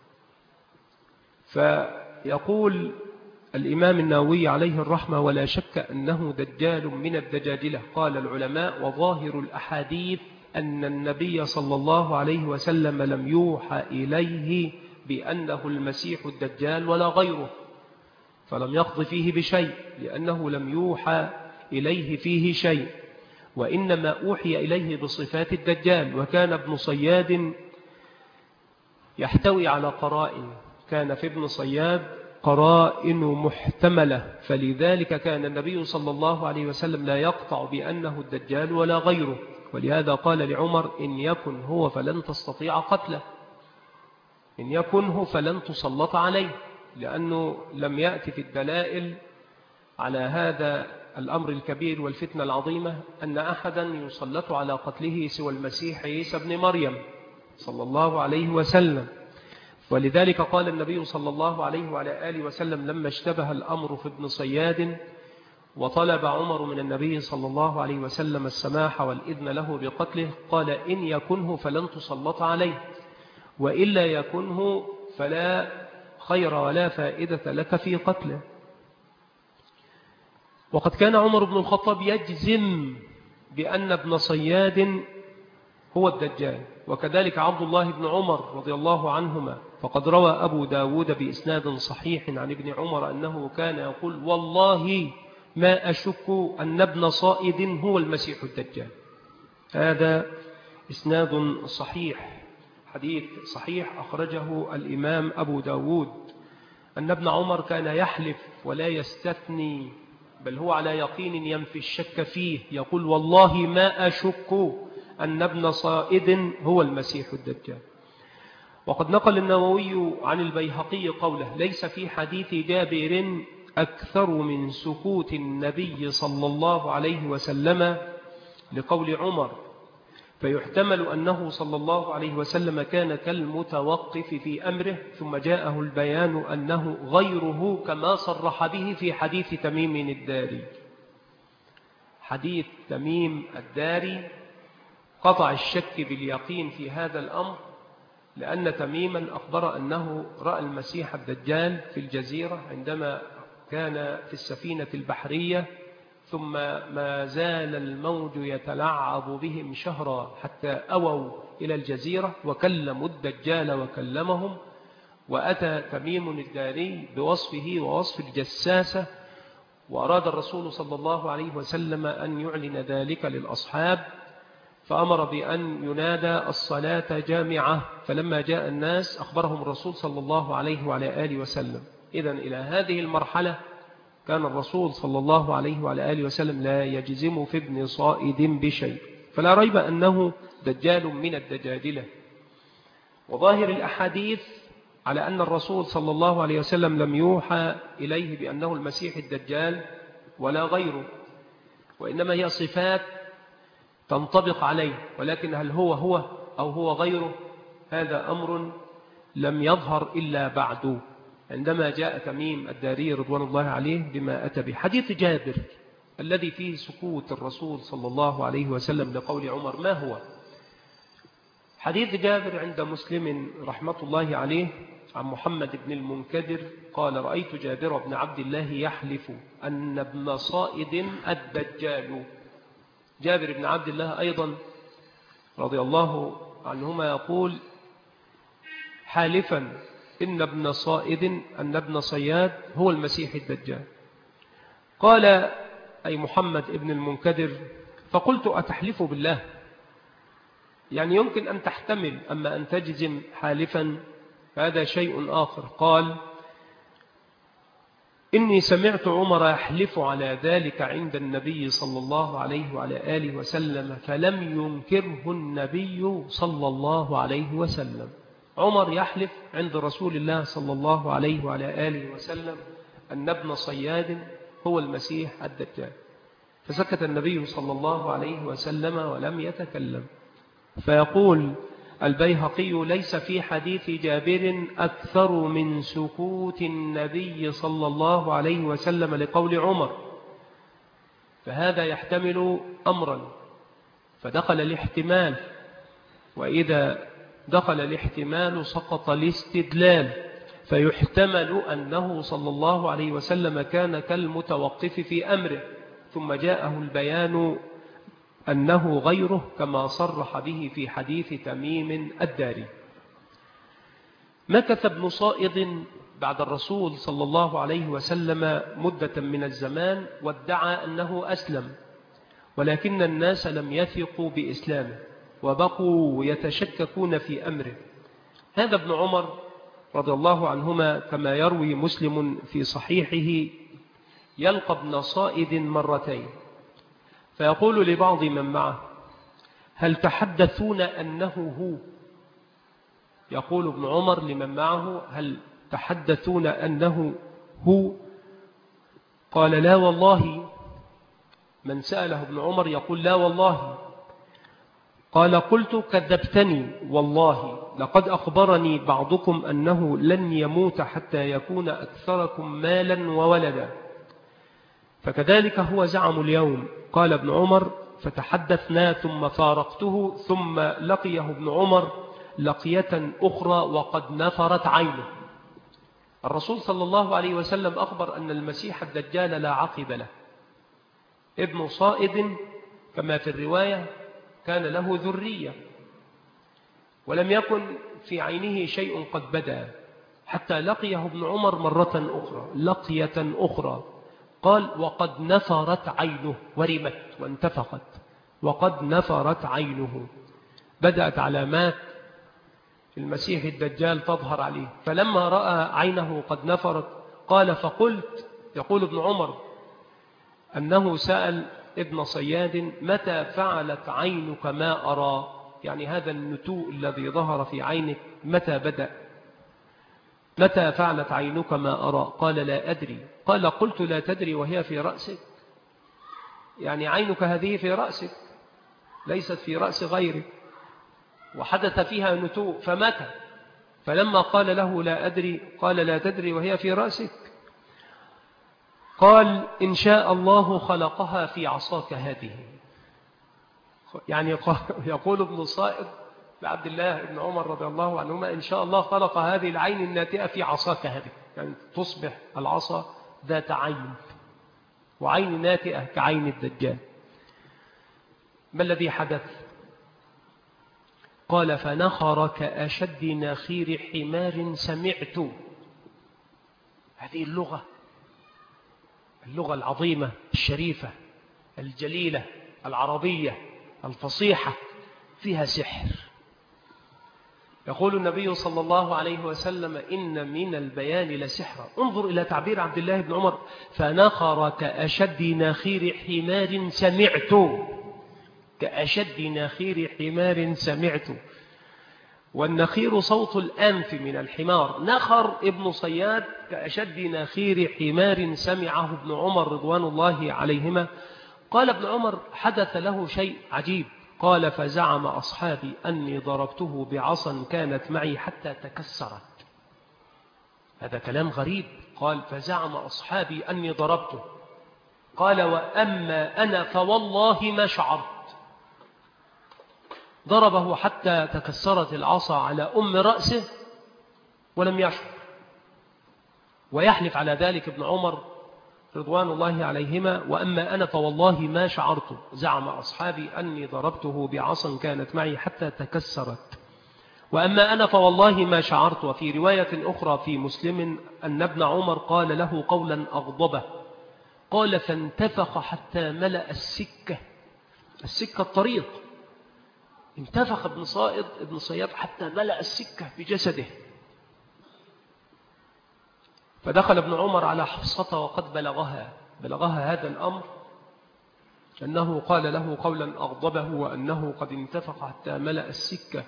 فيقول الإمام النووي عليه الرحمة: ولا شك أنه دجال من الدجاجلة. قال العلماء: وظاهر الأحاديث أن النبي صلى الله عليه وسلم لم يوحى إليه بأنه المسيح الدجال ولا غيره، فلم يقض فيه بشيء لأنه لم يوحى إليه فيه شيء، وإنما أوحي إليه بصفات الدجال. وكان ابن صياد يحتوي على قرائن، كان في ابن صياد قرائن محتملة، فلذلك كان النبي صلى الله عليه وسلم لا يقطع بأنه الدجال ولا غيره. ولهذا قال لعمر: إن يكن هو فلن تستطيع قتله، إن يكن هو فلن تسلط عليه، لأنه لم يأتي في الدلائل على هذا الأمر الكبير والفتنة العظيمة أن أحدا يسلط على قتله سوى المسيح عيسى بن مريم صلى الله عليه وسلم. ولذلك قال النبي صلى الله عليه وعلى آله وسلم لما اشتبه الأمر في ابن صياد وطلب عمر من النبي صلى الله عليه وسلم السماح والإذن له بقتله، قال: إن يكنه فلن تسلط عليه، وإلا يكنه فلا خير ولا فائدة لك في قتله. وقد كان عمر بن الخطاب يجزم بأن ابن صياد هو الدجال، وكذلك عبد الله بن عمر رضي الله عنهما، فقد روى أبو داود بإسناد صحيح عن ابن عمر أنه كان يقول: والله ما أشك أن ابن صائد هو المسيح الدجال. هذا إسناد صحيح، حديث صحيح أخرجه الإمام أبو داود، أن ابن عمر كان يحلف ولا يستثني، بل هو على يقين ينفي الشك فيه، يقول: والله ما أشك أن ابن صائد هو المسيح الدجال. وقد نقل النووي عن البيهقي قوله: ليس في حديث جابر أكثر من سكوت النبي صلى الله عليه وسلم لقول عمر، فيحتمل أنه صلى الله عليه وسلم كان كالمتوقف في أمره، ثم جاءه البيان أنه غيره كما صرح به في حديث تميم الداري. حديث تميم الداري قطع الشك باليقين في هذا الأمر، لأن تميما أخبر أنه رأى المسيح الدجال في الجزيرة عندما كان في السفينة البحرية، ثم ما زال الموج يتلعب بهم شهرا حتى أووا إلى الجزيرة وكلموا الدجال وكلمهم، وأتى تميم الداري بوصفه ووصف الجساسة، وأراد الرسول صلى الله عليه وسلم أن يعلن ذلك للأصحاب، فأمر بأن ينادى الصلاة جامعة، فلما جاء الناس أخبرهم الرسول صلى الله عليه وعلى آله وسلم. إذن إلى هذه المرحلة كان الرسول صلى الله عليه وعلى آله وسلم لا يجزم في ابن صائد بشيء، فلا ريب أنه دجال من الدجاجلة. وظاهر الأحاديث على أن الرسول صلى الله عليه وسلم لم يوحى إليه بأنه المسيح الدجال ولا غيره، وإنما هي صفات تنطبق عليه، ولكن هل هو أو هو غيره هذا أمر لم يظهر إلا بعد، عندما جاء تميم الداري رضوان الله عليه بما أتى به. حديث جابر الذي فيه سكوت الرسول صلى الله عليه وسلم لقول عمر ما هو؟ حديث جابر عند مسلم رحمة الله عليه عن محمد بن المنكدر قال: رأيت جابر بن عبد الله يحلف أن ابن صائد الدجال. جابر بن عبد الله أيضا رضي الله عنهما يقول حالفا إن ابن صائد أن ابن صياد هو المسيح الدجال. قال أي محمد ابن المنكدر: فقلت: أتحلف بالله؟ يعني يمكن أن تحتمل، أما أن تجزم حالفا فهذا شيء آخر. قال: إني سمعت عمر يحلف على ذلك عند النبي صلى الله عليه وعلى آله وسلم فلم ينكره النبي صلى الله عليه وسلم. عمر يحلف عند رسول الله صلى الله عليه وعلى آله وسلم أن ابن صياد هو المسيح الدجال، فسكت النبي صلى الله عليه وسلم ولم يتكلم. فيقول البيهقي: ليس في حديث جابر أكثر من سكوت النبي صلى الله عليه وسلم لقول عمر، فهذا يحتمل أمرا، فدخل الاحتمال، وإذا دخل الاحتمال سقط الاستدلال، فيحتمل أنه صلى الله عليه وسلم كان كالمتوقف في أمره، ثم جاءه البيان أنه غيره كما صرح به في حديث تميم الداري. مكث ابن صائد بعد الرسول صلى الله عليه وسلم مدة من الزمان، وادعى أنه أسلم، ولكن الناس لم يثقوا بإسلامه وبقوا يتشككون في أمره. هذا ابن عمر رضي الله عنهما كما يروي مسلم في صحيحه يلقى ابن صائد مرتين، فيقول لبعض من معه: هل تحدثون أنه هو؟ يقول ابن عمر لمن معه: هل تحدثون أنه هو؟ قال: لا والله. من سأله ابن عمر يقول: لا والله. قال: قلت: كذبتني والله، لقد أخبرني بعضكم أنه لن يموت حتى يكون أكثركم مالا وولدا. فكذلك هو زعم اليوم. قال ابن عمر: فتحدثنا ثم فارقته، ثم لقيه ابن عمر لقية أخرى وقد نفرت عينه. الرسول صلى الله عليه وسلم أخبر أن المسيح الدجال لا عقب له، ابن صائد كما في الرواية كان له ذرية، ولم يكن في عينه شيء قد بدا، حتى لقيه ابن عمر مرة أخرى لقية أخرى. قال: وقد نفرت عينه، ورمت وانتفخت، وقد نفرت عينه. بدأت علامات المسيح الدجال تظهر عليه. فلما رأى عينه قد نفرت قال: فقلت، يقول ابن عمر أنه سأل ابن صياد: متى فعلت عينك ما أرى؟ يعني هذا النتوء الذي ظهر في عينك متى بدأ؟ متى فعلت عينك ما أرى؟ قال: لا أدري. قال: قلت: لا تدري وهي في رأسك؟ يعني عينك هذه في رأسك ليست في رأس غيرك، وحدث فيها نتوء، فمتى؟ فلما قال له: لا أدري، قال: لا تدري وهي في رأسك؟ قال: إن شاء الله خلقها في عصاك هذه. يعني يقول ابن صائد لعبد الله بن عمر رضي الله عنهما: إن شاء الله خلق هذه العين الناتئة في عصاك هذه، يعني تصبح العصا ذات عين، وعين ناتئة كعين الدجال. ما الذي حدث؟ قال: فنخر كأشد نخير حمار سمعت. هذه اللغة العظيمة الشريفة الجليلة العربية الفصيحة فيها سحر. يقول النبي صلى الله عليه وسلم: إن من البيان لسحرا. انظر إلى تعبير عبد الله بن عمر: فنخر كأشد نخير حمار سمعت. كأشد نخير حمار سمعت. والنخير صوت الأنف من الحمار. نخر ابن صياد كأشد نخير حمار سمعه ابن عمر رضوان الله عليهما. قال ابن عمر: حدث له شيء عجيب. قال: فزعم أصحابي أني ضربته بعصا كانت معي حتى تكسرت. هذا كلام غريب. قال: فزعم أصحابي أني ضربته. قال: وأما أنا فوالله ما شعرت. ضربه حتى تكسرت العصا على رأسه ولم يشعر. ويحلف على ذلك ابن عمر رضوان الله عليهما: وأما أنا فوالله ما شعرت. زعم أصحابي أني ضربته بعصا كانت معي حتى تكسرت. وأما أنا فوالله ما شعرت. وفي رواية أخرى في مسلم أن ابن عمر قال له قولا أغضبه. قال: فانتفخ حتى ملأ السكة الطريق. انتفخ ابن صياد حتى ملأ السكة بجسده. فدخل ابن عمر على حفصة وقد بلغها هذا الأمر، أنه قال له قولا أغضبه وأنه قد انتفخ حتى ملأ السكة.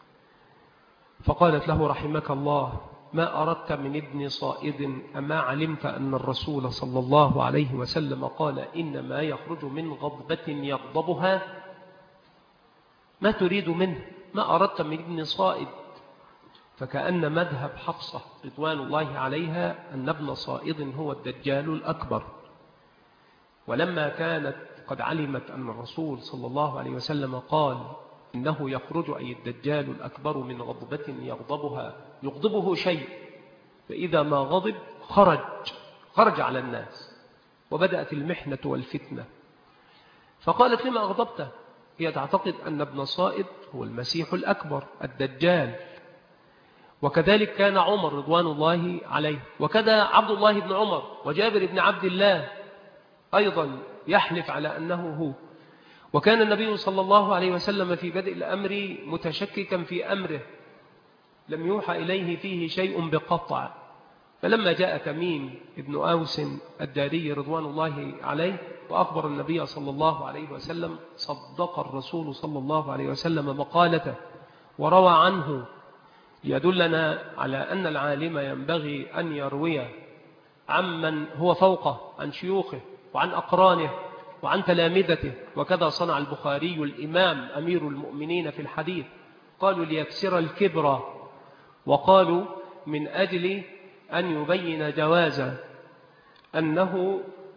فقالت له: رحمك الله، ما أردت من ابن صائد؟ أما علمت أن الرسول صلى الله عليه وسلم قال: إنما يخرج من غضبة يغضبها؟ ما تريد منه؟ ما أردت من ابن صائد؟ فكأن مذهب حفصة رضوان الله عليها أن ابن صائد هو الدجال الأكبر. ولما كانت قد علمت أن الرسول صلى الله عليه وسلم قال إنه يخرج أي الدجال الأكبر من غضبة يغضبه شيء، فإذا ما غضب خرج على الناس، وبدأت المحنة والفتنة. فقالت: لما أغضبته؟ هي تعتقد أن ابن صائد هو المسيح الأكبر الدجال. وكذلك كان عمر رضوان الله عليه، وكذا عبد الله بن عمر وجابر بن عبد الله أيضا يحلف على أنه هو. وكان النبي صلى الله عليه وسلم في بدء الأمر متشككا في أمره، لم يوحى إليه فيه شيء بقطع. فلما جاء تميم ابن أوس الداري رضوان الله عليه وأخبر النبي صلى الله عليه وسلم، صدق الرسول صلى الله عليه وسلم مقالته وروى عنه، يدلنا على أن العالم ينبغي أن يروي عمن هو فوقه، عن شيوخه وعن أقرانه وعن تلامذته. وكذا صنع البخاري الإمام أمير المؤمنين في الحديث. قالوا: ليكسر الكبر، وقالوا من أجل أن يبين جواز أنه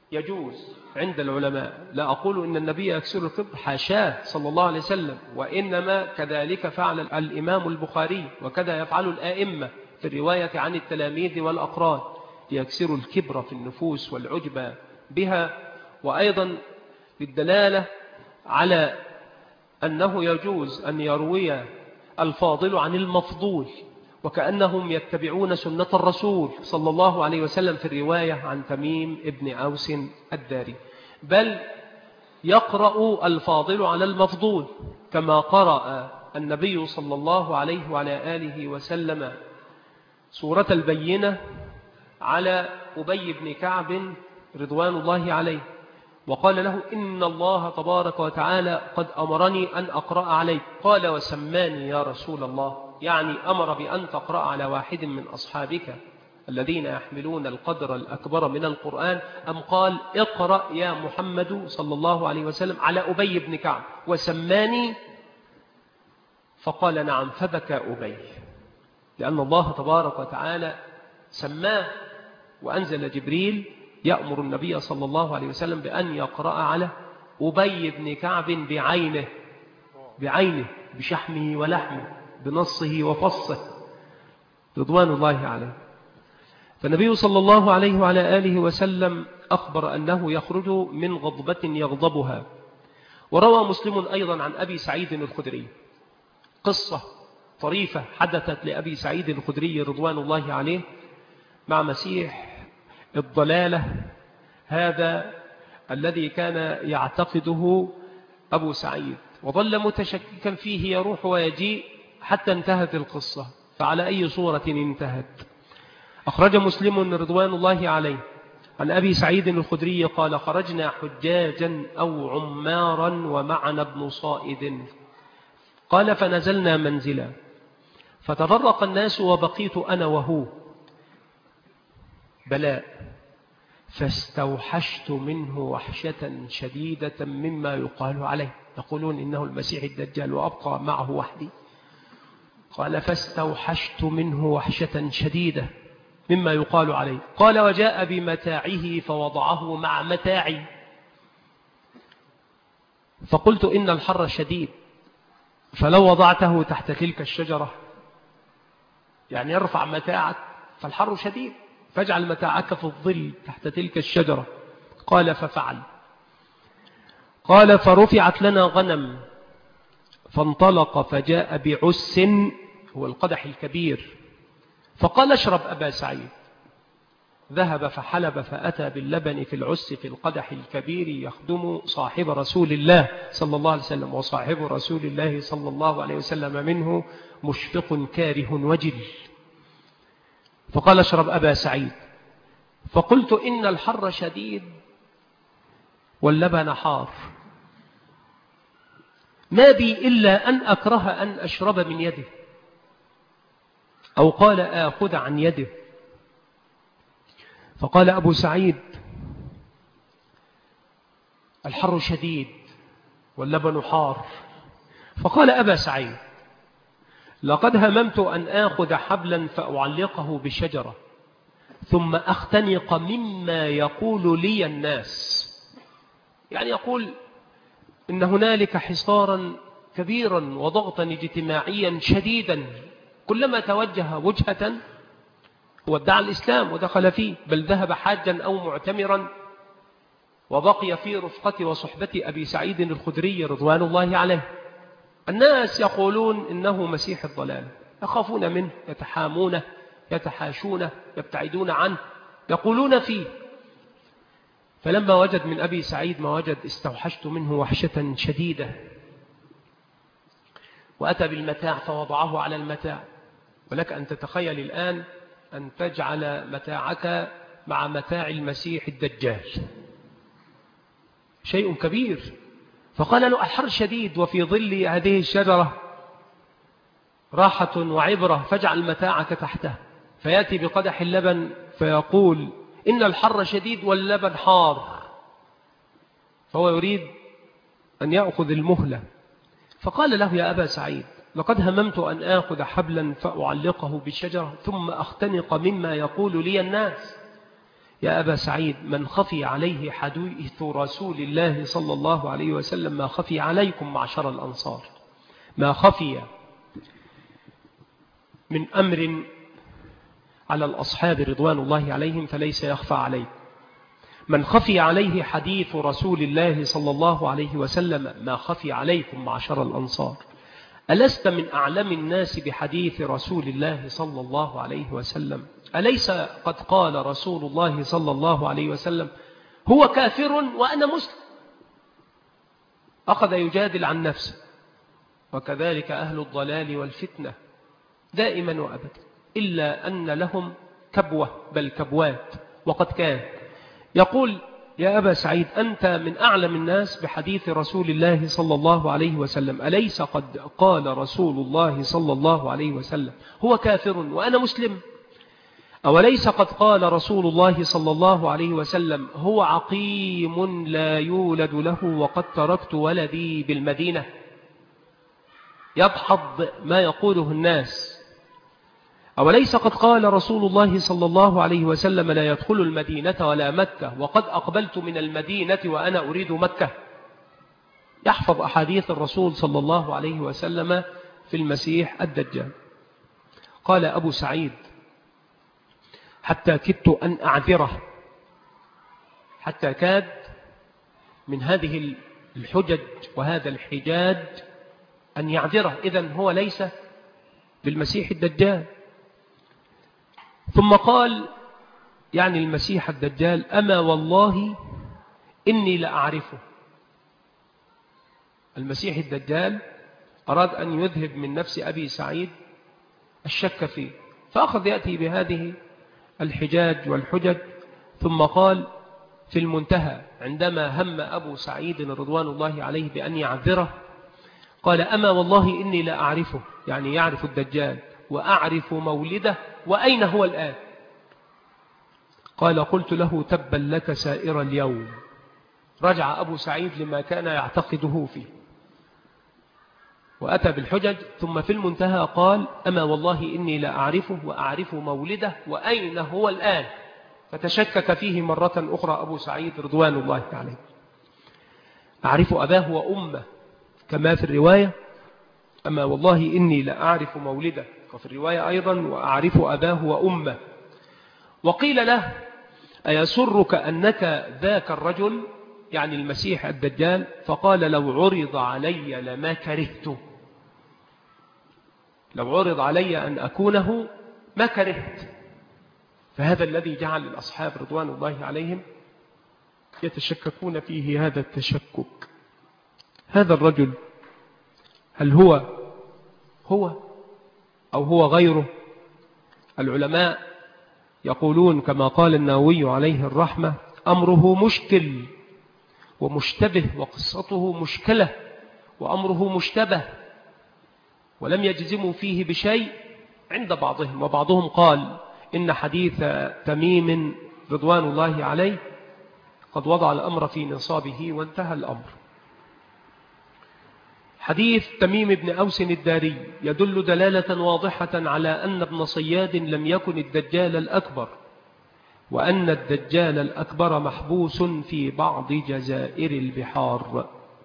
يجوز عند العلماء، لا أقول إن النبي يكسر القبر، حاشاه صلى الله عليه وسلم، وإنما كذلك فعل الإمام البخاري، وكذا يفعل الآئمة في الرواية عن التلاميذ والأقران، ليكسروا الكبر في النفوس والعجب بها، وأيضا للدلالة على أنه يجوز أن يروي الفاضل عن المفضول، وكأنهم يتبعون سنة الرسول صلى الله عليه وسلم في الرواية عن تميم ابن أوس الداري، بل يقرأ الفاضل على المفضول، كما قرأ النبي صلى الله عليه وعلى آله وسلم سورة البينة على أبي بن كعب رضوان الله عليه، وقال له: إن الله تبارك وتعالى قد أمرني أن أقرأ عليك. قال: وسماني يا رسول الله، يعني أمر بأن تقرأ على واحد من أصحابك الذين يحملون القدر الأكبر من القرآن، أم قال: اقرأ يا محمد صلى الله عليه وسلم على أبي بن كعب وسماني؟ فقال: نعم. فبكى أبي، لأن الله تبارك وتعالى سماه، وأنزل جبريل يأمر النبي صلى الله عليه وسلم بأن يقرأ على أبي بن كعب بعينه بشحمه ولحمه بنصه وفصه رضوان الله عليه. فالنبي صلى الله عليه وعلى آله وسلم أخبر أنه يخرج من غضبة يغضبها. وروى مسلم أيضا عن أبي سعيد الخدري قصة طريفة حدثت لأبي سعيد الخدري رضوان الله عليه مع مسيح الضلالة هذا الذي كان يعتقده أبو سعيد، وظل متشككا فيه يروح ويجيء حتى انتهت القصة. فعلى أي صورة انتهت؟ أخرج مسلم رضوان الله عليه عن أبي سعيد الخدري قال: خرجنا حجاجا أو عمارا ومعنا ابن صائد، قال: فنزلنا منزلا فتفرق الناس وبقيت أنا وهو بلاء، فاستوحشت منه وحشة شديدة مما يقال عليه، يقولون إنه المسيح الدجال وأبقى معه وحدي. قال: فاستوحشت منه وحشة شديدة مما يقال عليه. قال: وجاء بمتاعه فوضعه مع متاعي، فقلت: إن الحر شديد، فلو وضعته تحت تلك الشجرة، يعني يرفع متاعك فالحر شديد، فاجعل متاعك في الظل تحت تلك الشجرة. قال: ففعل. قال: فرفعت لنا غنم، فانطلق فجاء بعس، هو القدح الكبير، فقال: اشرب أبا سعيد. ذهب فحلب فأتى باللبن في العس في القدح الكبير يخدم صاحب رسول الله صلى الله عليه وسلم، وصاحب رسول الله صلى الله عليه وسلم منه مشفق كاره وجل. فقال: اشرب أبا سعيد. فقلت: إن الحر شديد واللبن حار، ما بي إلا أن أكره أن أشرب من يده، أو قال: آخذ عن يده. فقال أبو سعيد: الحر شديد واللبن حار. فقال أبا سعيد: لقد هممت أن آخذ حبلا فأعلقه بشجرة ثم أختنق مما يقول لي الناس، يعني يقول إن هنالك حصارا كبيرا وضغطا اجتماعيا شديدا، كلما توجه وجهة وادعى الإسلام ودخل فيه، بل ذهب حاجا أو معتمرا وبقي في رفقة وصحبة أبي سعيد الخدري رضوان الله عليه. الناس يقولون إنه مسيح الضلال، يخافون منه، يتحامونه، يتحاشونه، يبتعدون عنه، يقولون فيه. فلما وجد من أبي سعيد ما وجد استوحشت منه وحشة شديدة، وأتى بالمتاع فوضعه على المتاع. ولك أن تتخيل الآن أن تجعل متاعك مع متاع المسيح الدجال، شيء كبير. فقال له: الحر شديد وفي ظل هذه الشجرة راحة وعبرة، فاجعل متاعك تحته. فيأتي بقدح اللبن فيقول: إن الحر شديد واللبن حار، فهو يريد أن يأخذ المهلة. فقال له: يا أبا سعيد، لقد هممت أن آخذ حبلا فأعلقه بالشجرة ثم أختنق مما يقول لي الناس، يا أبا سعيد من خفي عليه حديث رسول الله صلى الله عليه وسلم ما خفي عليكم معشر الأنصار. ما خفي من أمر على الأصحاب رضوان الله عليهم فليس يخفى عليكم. من خفي عليه حديث رسول الله صلى الله عليه وسلم ما خفي عليكم معشر الأنصار. ألست من أعلم الناس بحديث رسول الله صلى الله عليه وسلم؟ أليس قد قال رسول الله صلى الله عليه وسلم هو كافر وأنا مسلم؟ أخذ يجادل عن نفسه. وكذلك أهل الضلال والفتنة دائما وأبدا، إلا أن لهم كبوة بل كبوات. وقد كان يقول يا أبا سعيد أنت من أعلم الناس بحديث رسول الله صلى الله عليه وسلم، أليس قد قال رسول الله صلى الله عليه وسلم هو كافر وأنا مسلم؟ أوليس قد قال رسول الله صلى الله عليه وسلم هو عقيم لا يولد له وقد تركت ولدي بالمدينة؟ يدحض ما يقوله الناس. أوليس قد قال رسول الله صلى الله عليه وسلم لا يدخل المدينة ولا مكة وقد أقبلت من المدينة وأنا أريد مكة؟ يحفظ أحاديث الرسول صلى الله عليه وسلم في المسيح الدجال. قال أبو سعيد حتى كدت أن أعذره، حتى كاد من هذه الحجج وهذا الحجاج أن يعذره، إذن هو ليس بالمسيح الدجال. ثم قال يعني المسيح الدجال أما والله إني لأعرفه. المسيح الدجال أراد أن يذهب من نفس أبي سعيد الشك فيه، فأخذ يأتي بهذه الحجاج والحجج. ثم قال في المنتهى عندما هم أبو سعيد رضوان الله عليه بأن يعذره قال أما والله إني لأعرفه، يعني يعرف الدجال وأعرف مولده وأين هو الآن. قال قلت له تبا لك سائر اليوم. رجع أبو سعيد لما كان يعتقده فيه وأتى بالحجج. ثم في المنتهى قال أما والله إني لأعرفه وأعرف مولده وأين هو الآن. فتشكك فيه مرة أخرى أبو سعيد رضوان الله عليه. أعرف أباه وأمه كما في الرواية أما والله إني لأعرف مولده، وفي الرواية أيضا وأعرف أباه وأمه. وقيل له أيسرك أنك ذاك الرجل يعني المسيح الدجال؟ فقال لو عرض علي لما كرهته، لو عرض علي أن أكونه ما كرهت. فهذا الذي جعل الأصحاب رضوان الله عليهم يتشككون فيه هذا التشكك. هذا الرجل هل هو أو هو غيره؟ العلماء يقولون كما قال النووي عليه الرحمة أمره مشكل ومشتبه وقصته مشكلة وأمره مشتبه، ولم يجزموا فيه بشيء عند بعضهم. وبعضهم قال إن حديث تميم رضوان الله عليه قد وضع الأمر في نصابه وانتهى الأمر. حديث تميم بن أوس الداري يدل دلالة واضحة على أن ابن صياد لم يكن الدجال الأكبر، وأن الدجال الأكبر محبوس في بعض جزائر البحار.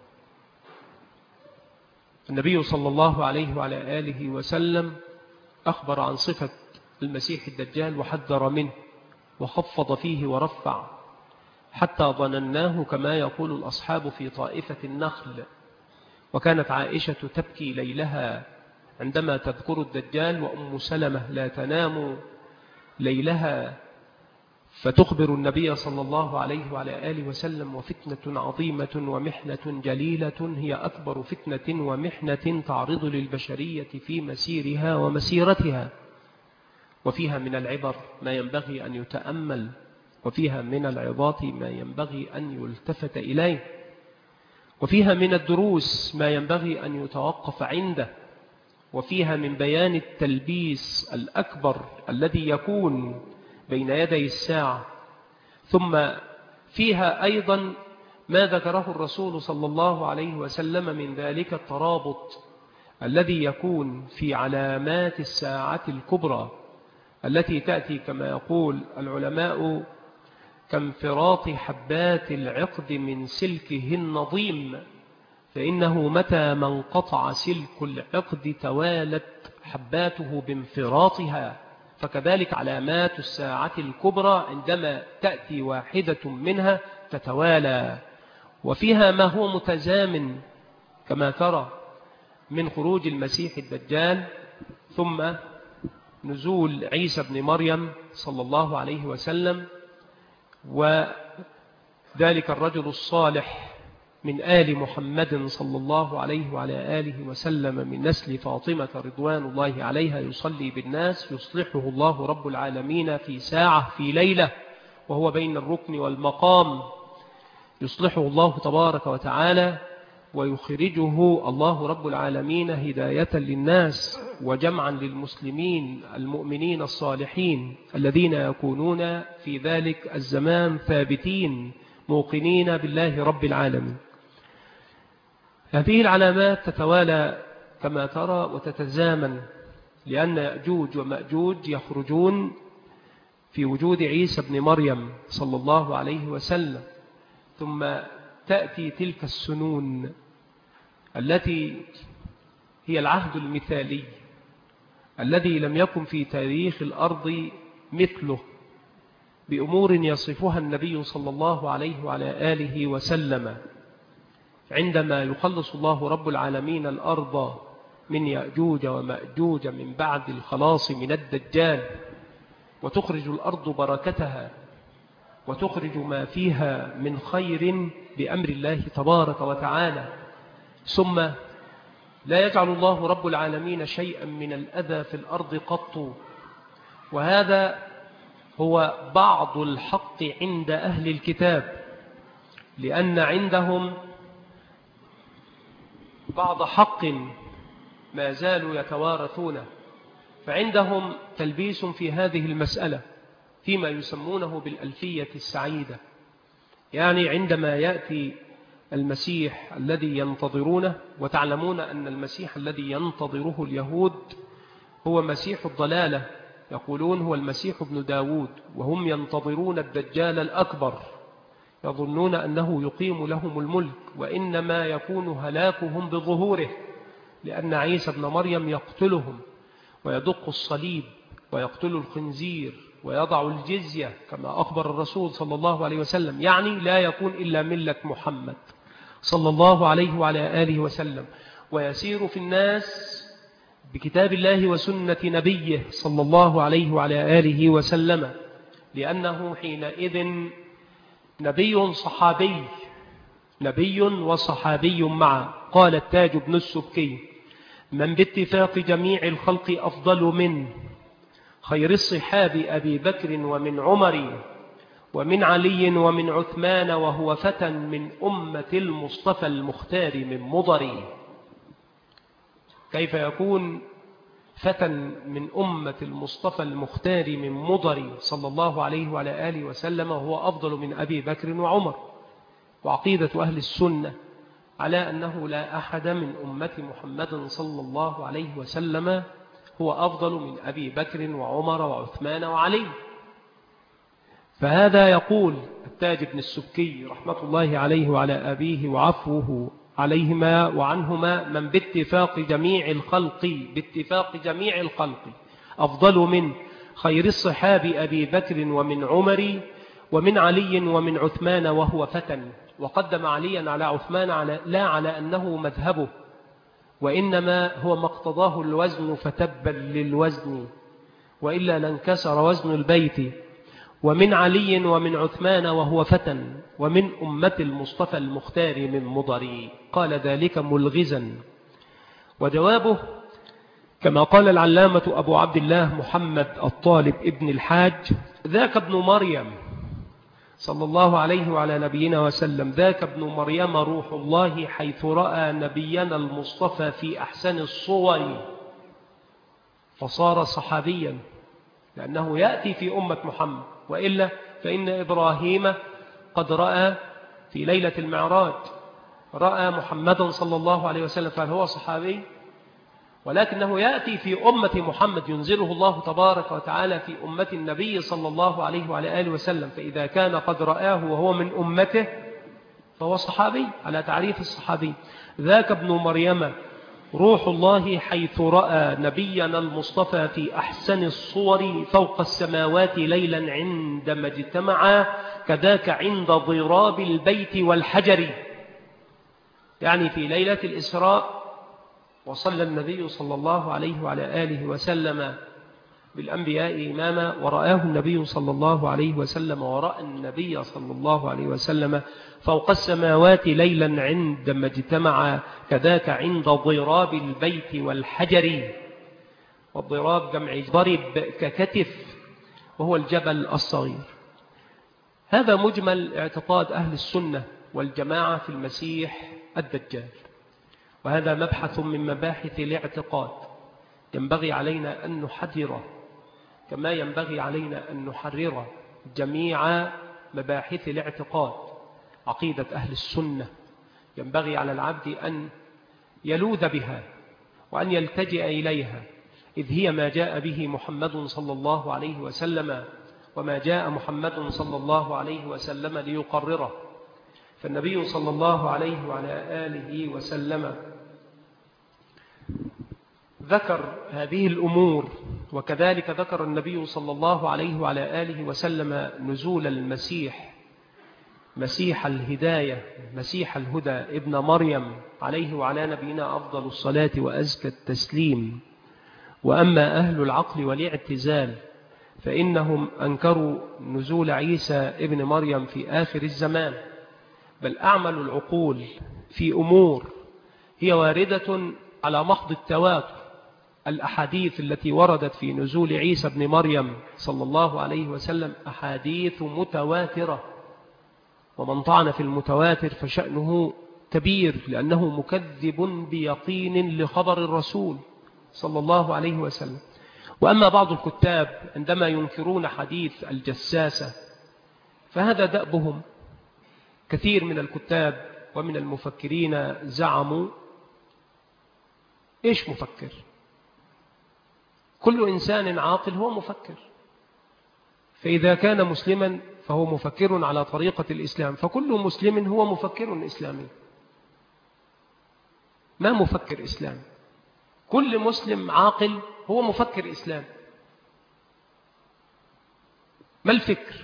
النبي صلى الله عليه وعلى آله وسلم أخبر عن صفة المسيح الدجال وحذر منه وخفض فيه ورفع حتى ظنناه كما يقول الأصحاب في طائفة النخل. وكانت عائشة تبكي ليلها عندما تذكر الدجال، وأم سلمة لا تنام ليلها فتخبر النبي صلى الله عليه وعلى آله وسلم وفتنة عظيمة ومحنة جليلة هي أكبر فتنة ومحنة تعرض للبشرية في مسيرها ومسيرتها، وفيها من العبر ما ينبغي أن يتأمل، وفيها من العظات ما ينبغي أن يلتفت إليه، وفيها من الدروس ما ينبغي أن يتوقف عنده، وفيها من بيان التلبيس الأكبر الذي يكون بين يدي الساعة. ثم فيها أيضا ما ذكره الرسول صلى الله عليه وسلم من ذلك الترابط الذي يكون في علامات الساعة الكبرى التي تأتي كما يقول العلماء كانفراط حبات العقد من سلكه النظيم، فإنه متى ما انقطع سلك العقد توالت حباته بانفراطها، فكذلك علامات الساعة الكبرى عندما تأتي واحدة منها تتوالى، وفيها ما هو متزامن كما ترى من خروج المسيح الدجال، ثم نزول عيسى بن مريم صلى الله عليه وسلم، وذلك الرجل الصالح من آل محمد صلى الله عليه وعلى آله وسلم من نسل فاطمة رضوان الله عليها يصلي بالناس، يصلحه الله رب العالمين في ساعة في ليلة وهو بين الركن والمقام، يصلحه الله تبارك وتعالى ويخرجه الله رب العالمين هداية للناس وجمعا للمسلمين المؤمنين الصالحين الذين يكونون في ذلك الزمان ثابتين موقنين بالله رب العالمين. هذه العلامات تتوالى كما ترى وتتزامن، لأن يأجوج ومأجوج يخرجون في وجود عيسى بن مريم صلى الله عليه وسلم، ثم تأتي تلك السنون التي هي العهد المثالي الذي لم يكن في تاريخ الأرض مثله، بأمور يصفها النبي صلى الله عليه وعلى آله وسلم، عندما يخلص الله رب العالمين الأرض من يأجوج ومأجوج من بعد الخلاص من الدجال، وتخرج الأرض بركتها وتخرج ما فيها من خير بأمر الله تبارك وتعالى، ثم لا يجعل الله رب العالمين شيئا من الأذى في الأرض قط. وهذا هو بعض الحق عند أهل الكتاب، لأن عندهم بعض حق ما زالوا يتوارثونه، فعندهم تلبيس في هذه المسألة فيما يسمونه بالألفية السعيدة، يعني عندما يأتي المسيح الذي ينتظرونه، وتعلمون أن المسيح الذي ينتظره اليهود هو مسيح الضلالة، يقولون هو المسيح ابن داود، وهم ينتظرون الدجال الأكبر، يظنون أنه يقيم لهم الملك، وإنما يكون هلاكهم بظهوره، لأن عيسى ابن مريم يقتلهم ويدق الصليب ويقتل الخنزير ويضع الجزية كما أخبر الرسول صلى الله عليه وسلم، يعني لا يكون إلا ملة محمد صلى الله عليه وعلى آله وسلم، ويسير في الناس بكتاب الله وسنة نبيه صلى الله عليه وعلى آله وسلم، لأنه حينئذ نبي صحابي، نبي وصحابي معا. قال التاج بن السبكي: من باتفاق جميع الخلق أفضل من خير الصحاب أبي بكر ومن عمر ومن علي ومن عثمان، وهو فتى من أمة المصطفى المختار من مضر. كيف يكون فتى من أمة المصطفى المختار من مضر صلى الله عليه وعلى آله وسلم وهو أفضل من أبي بكر وعمر؟ وعقيدة أهل السنة على أنه لا أحد من أمة محمد صلى الله عليه وسلم هو أفضل من أبي بكر وعمر وعثمان وعلي. فهذا يقول التاج بن السبكي رحمة الله عليه وعلى أبيه وعفوه عليهما وعنهما: من باتفاق جميع الخلق أفضل من خير الصحاب أبي بكر ومن عمر ومن علي ومن عثمان وهو فتى. وقدم عليا على عثمان لا على أنه مذهبه، وإنما هو ما اقتضاه الوزن فتبا للوزن، وإلا لانكسر وزن البيت. ومن علي ومن عثمان وهو فتى ومن أمة المصطفى المختار من مضر. قال ذلك ملغزا، وجوابه كما قال العلامة أبو عبد الله محمد الطالب ابن الحاج: ذاك ابن مريم صلى الله عليه وعلى نبينا وسلم، ذاك ابن مريم روح الله، حيث رأى نبينا المصطفى في أحسن الصور فصار صحابيا، لأنه يأتي في أمة محمد، وإلا فإن إبراهيم قد رأى في ليلة المعراج رأى محمدا صلى الله عليه وسلم، فهل هو صحابي؟ ولكنه يأتي في أمة محمد ينزله الله تبارك وتعالى في أمة النبي صلى الله عليه وعلى آله وسلم، فإذا كان قد رآه وهو من أمته فهو صحابي على تعريف الصحابي. ذاك ابن مريم روح الله حيث رأى نبينا المصطفى في أحسن الصور فوق السماوات ليلا عندما اجتمعا كذاك عند ضراب البيت والحجر. يعني في ليلة الإسراء وصلى النبي صلى الله عليه وعلى آله وسلم بالأنبياء إماما، ورآه النبي صلى الله عليه وسلم ورأى النبي صلى الله عليه وسلم فوق السماوات ليلا عندما اجتمع كذاك عند ضراب البيت والحجر. والضراب جمع ضرب ككتف، وهو الجبل الصغير. هذا مجمل اعتقاد أهل السنة والجماعة في المسيح الدجال، وهذا مبحث من مباحث الاعتقاد ينبغي علينا أن نحرره، كما ينبغي علينا أن نحرر جميع مباحث الاعتقاد. عقيدة أهل السنة ينبغي على العبد أن يلوذ بها وأن يلتجئ إليها، إذ هي ما جاء به محمد صلى الله عليه وسلم، وما جاء محمد صلى الله عليه وسلم ليقرره. فالنبي صلى الله عليه وعلى آله وسلم ذكر هذه الأمور، وكذلك ذكر النبي صلى الله عليه وعلى آله وسلم نزول المسيح، مسيح الهداية، مسيح الهدى ابن مريم عليه وعلى نبينا أفضل الصلاة وأزكى التسليم. وأما أهل العقل والاعتزال فإنهم أنكروا نزول عيسى ابن مريم في آخر الزمان، بل أعملوا العقول في أمور هي واردة على محض التواتر. الأحاديث التي وردت في نزول عيسى ابن مريم صلى الله عليه وسلم أحاديث متواترة، ومن طعن في المتواتر فشأنه كبير، لأنه مكذب بيقين لخبر الرسول صلى الله عليه وسلم. وأما بعض الكتاب عندما ينكرون حديث الجساسة فهذا دأبهم. كثير من الكتاب ومن المفكرين زعموا إيش مفكر؟ كل إنسان عاقل هو مفكر، فإذا كان مسلما فهو مفكر على طريقة الإسلام، فكل مسلم هو مفكر إسلامي، ما مفكر إسلامي. كل مسلم عاقل هو مفكر إسلامي. ما الفكر؟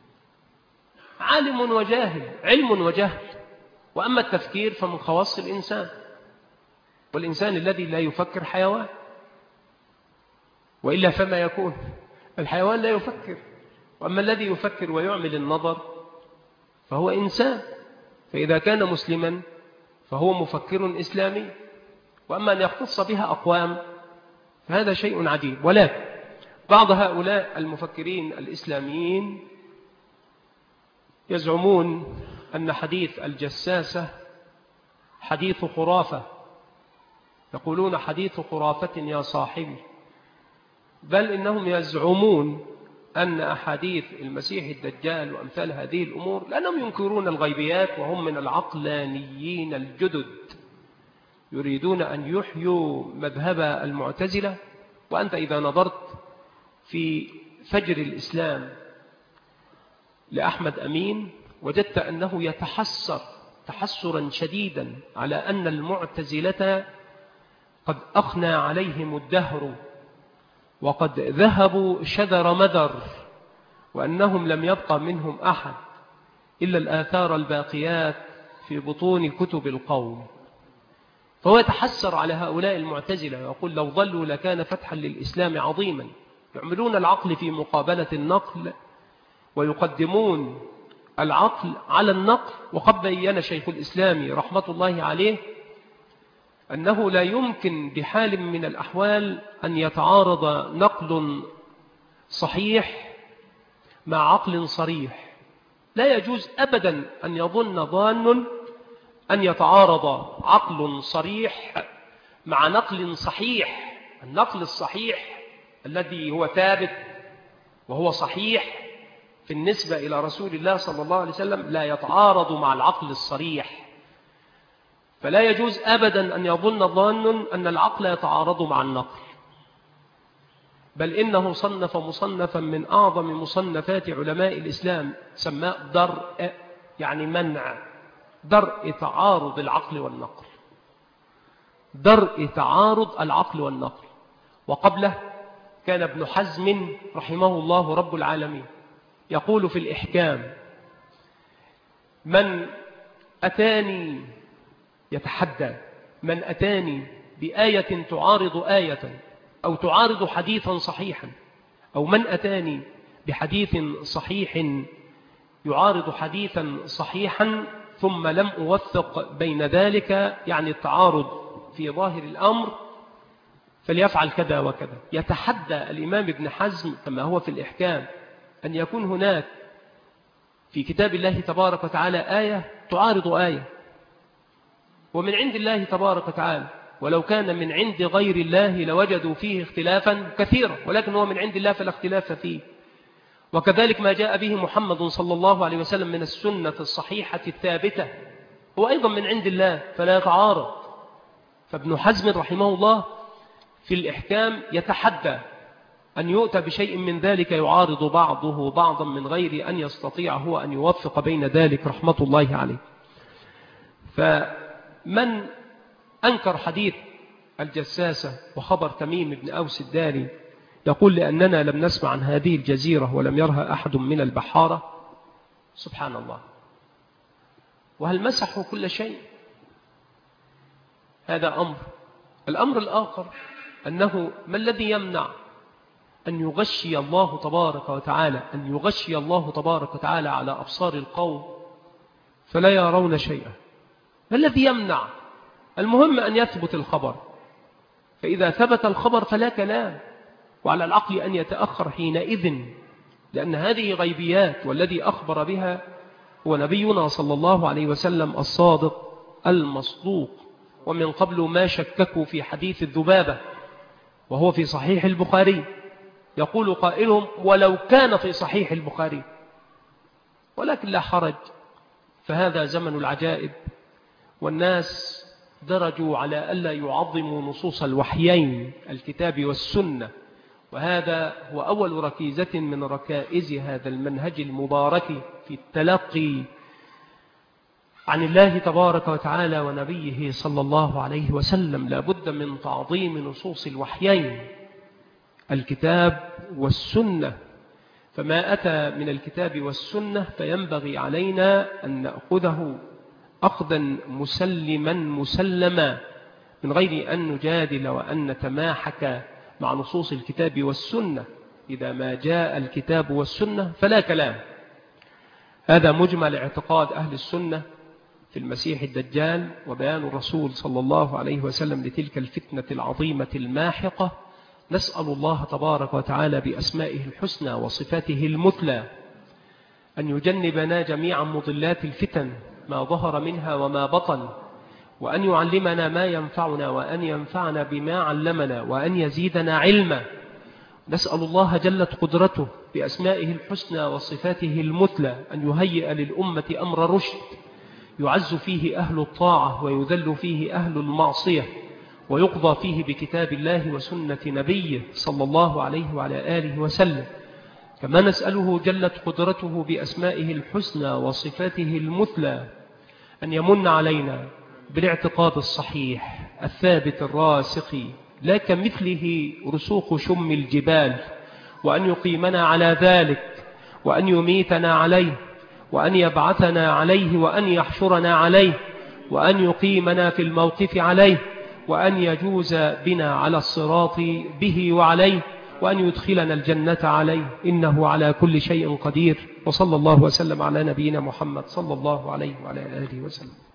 عالم وجاهل، علم وجهل. وأما التفكير فمن خواص الإنسان، والإنسان الذي لا يفكر حيوان، وإلا فما يكون؟ الحيوان لا يفكر، وأما الذي يفكر ويعمل النظر فهو إنسان. فإذا كان مسلما فهو مفكر إسلامي. وأما أن يختص بها أقوام فهذا شيء عجيب. ولكن بعض هؤلاء المفكرين الإسلاميين يزعمون أن حديث الجساسة حديث خرافة، يقولون حديث خرافة يا صاحبي، بل إنهم يزعمون أن أحاديث المسيح الدجال وأمثال هذه الأمور، لأنهم ينكرون الغيبيات وهم من العقلانيين الجدد، يريدون أن يحيوا مذهب المعتزلة. وأنت إذا نظرت في فجر الإسلام لأحمد أمين وجدت أنه يتحسر تحسرا شديدا على أن المعتزلة قد أخنى عليهم الدهر وقد ذهبوا شذر مذر، وأنهم لم يبقى منهم أحد إلا الآثار الباقيات في بطون كتب القوم. فهو يتحسر على هؤلاء المعتزلة ويقول لو ضلوا لكان فتحا للإسلام عظيما. يعملون العقل في مقابلة النقل ويقدمون العقل على النقل. وقد بين شيخ الإسلام رحمة الله عليه أنه لا يمكن بحال من الأحوال أن يتعارض نقل صحيح مع عقل صريح. لا يجوز أبدا أن يظن ظان أن يتعارض عقل صريح مع نقل صحيح. النقل الصحيح الذي هو ثابت وهو صحيح في النسبة إلى رسول الله صلى الله عليه وسلم لا يتعارض مع العقل الصريح. فلا يجوز أبدا أن يظن ظان أن العقل يتعارض مع النقل، بل إنه صنف مصنفا من أعظم مصنفات علماء الإسلام سماه درء، يعني منع، درء تعارض العقل والنقل، درء تعارض العقل والنقل. وقبله كان ابن حزم رحمه الله رب العالمين يقول في الإحكام: من أتاني، يتحدى، من أتاني بآية تعارض آية أو تعارض حديثا صحيحا، أو من أتاني بحديث صحيح يعارض حديثا صحيحا ثم لم أوثق بين ذلك، يعني التعارض في ظاهر الأمر، فليفعل كذا وكذا. يتحدى الإمام ابن حزم كما هو في الإحكام أن يكون هناك في كتاب الله تبارك وتعالى آية تعارض آية ومن عند الله تبارك وتعالى، ولو كان من عند غير الله لوجدوا فيه اختلافا كثيرا، ولكن هو من عند الله فلا اختلاف فيه. وكذلك ما جاء به محمد صلى الله عليه وسلم من السنة الصحيحة الثابتة هو أيضا من عند الله فلا يتعارض. فابن حزم رحمه الله في الإحكام يتحدى أن يؤتى بشيء من ذلك يعارض بعضه بعضا من غير أن يستطيع هو أن يوفق بين ذلك رحمة الله عليه. فمن أنكر حديث الجساسة وخبر تميم بن أوس الداري يقول: لأننا لم نسمع عن هذه الجزيرة ولم يرها أحد من البحارة. سبحان الله. وهل مسحوا كل شيء؟ هذا أمر. الأمر الآخر أنه ما الذي يمنع أن يغشي الله تبارك وتعالى، أن يغشي الله تبارك وتعالى على أبصار القوم فلا يرون شيئا؟ ما الذي يمنع؟ المهم أن يثبت الخبر، فإذا ثبت الخبر فلا كلام، وعلى العقل أن يتأخر حينئذ، لأن هذه غيبيات، والذي أخبر بها هو نبينا صلى الله عليه وسلم الصادق المصدوق. ومن قبل ما شككوا في حديث الذبابة وهو في صحيح البخاري، يقول قائلهم: ولو كان في صحيح البخاري، ولكن لا حرج، فهذا زمن العجائب، والناس درجوا على ألا يعظموا نصوص الوحيين الكتاب والسنة، وهذا هو أول ركيزة من ركائز هذا المنهج المبارك في التلقي عن الله تبارك وتعالى ونبيه صلى الله عليه وسلم. لا بد من تعظيم نصوص الوحيين الكتاب والسنة، فما أتى من الكتاب والسنة فينبغي علينا أن نأخذه أخذا مسلما مسلما من غير أن نجادل وأن نتماحك مع نصوص الكتاب والسنة. إذا ما جاء الكتاب والسنة فلا كلام. هذا مجمل اعتقاد أهل السنة في المسيح الدجال وبيان الرسول صلى الله عليه وسلم لتلك الفتنة العظيمة الماحقة. نسأل الله تبارك وتعالى بأسمائه الحسنى وصفاته المثلى أن يجنبنا جميعا مضلات الفتن ما ظهر منها وما بطن، وأن يعلمنا ما ينفعنا، وأن ينفعنا بما علمنا، وأن يزيدنا علما. نسأل الله جلت قدرته بأسمائه الحسنى وصفاته المثلى أن يهيئ للأمة أمر رشد يعز فيه أهل الطاعة ويذل فيه أهل المعصية، ويقضى فيه بكتاب الله وسنة نبيه صلى الله عليه وعلى آله وسلم. كما نسأله جلت قدرته بأسمائه الحسنى وصفاته المثلى أن يمن علينا بالاعتقاد الصحيح الثابت الراسخ لا كمثله رسوخ شم الجبال، وأن يقيمنا على ذلك، وأن يميتنا عليه، وأن يبعثنا عليه، وأن يحشرنا عليه، وأن يقيمنا في الموقف عليه، وأن يجوز بنا على الصراط به وعليه، وأن يدخلنا الجنة عليه، إنه على كل شيء قدير. وصلى الله وسلم على نبينا محمد صلى الله عليه وعلى آله وسلم.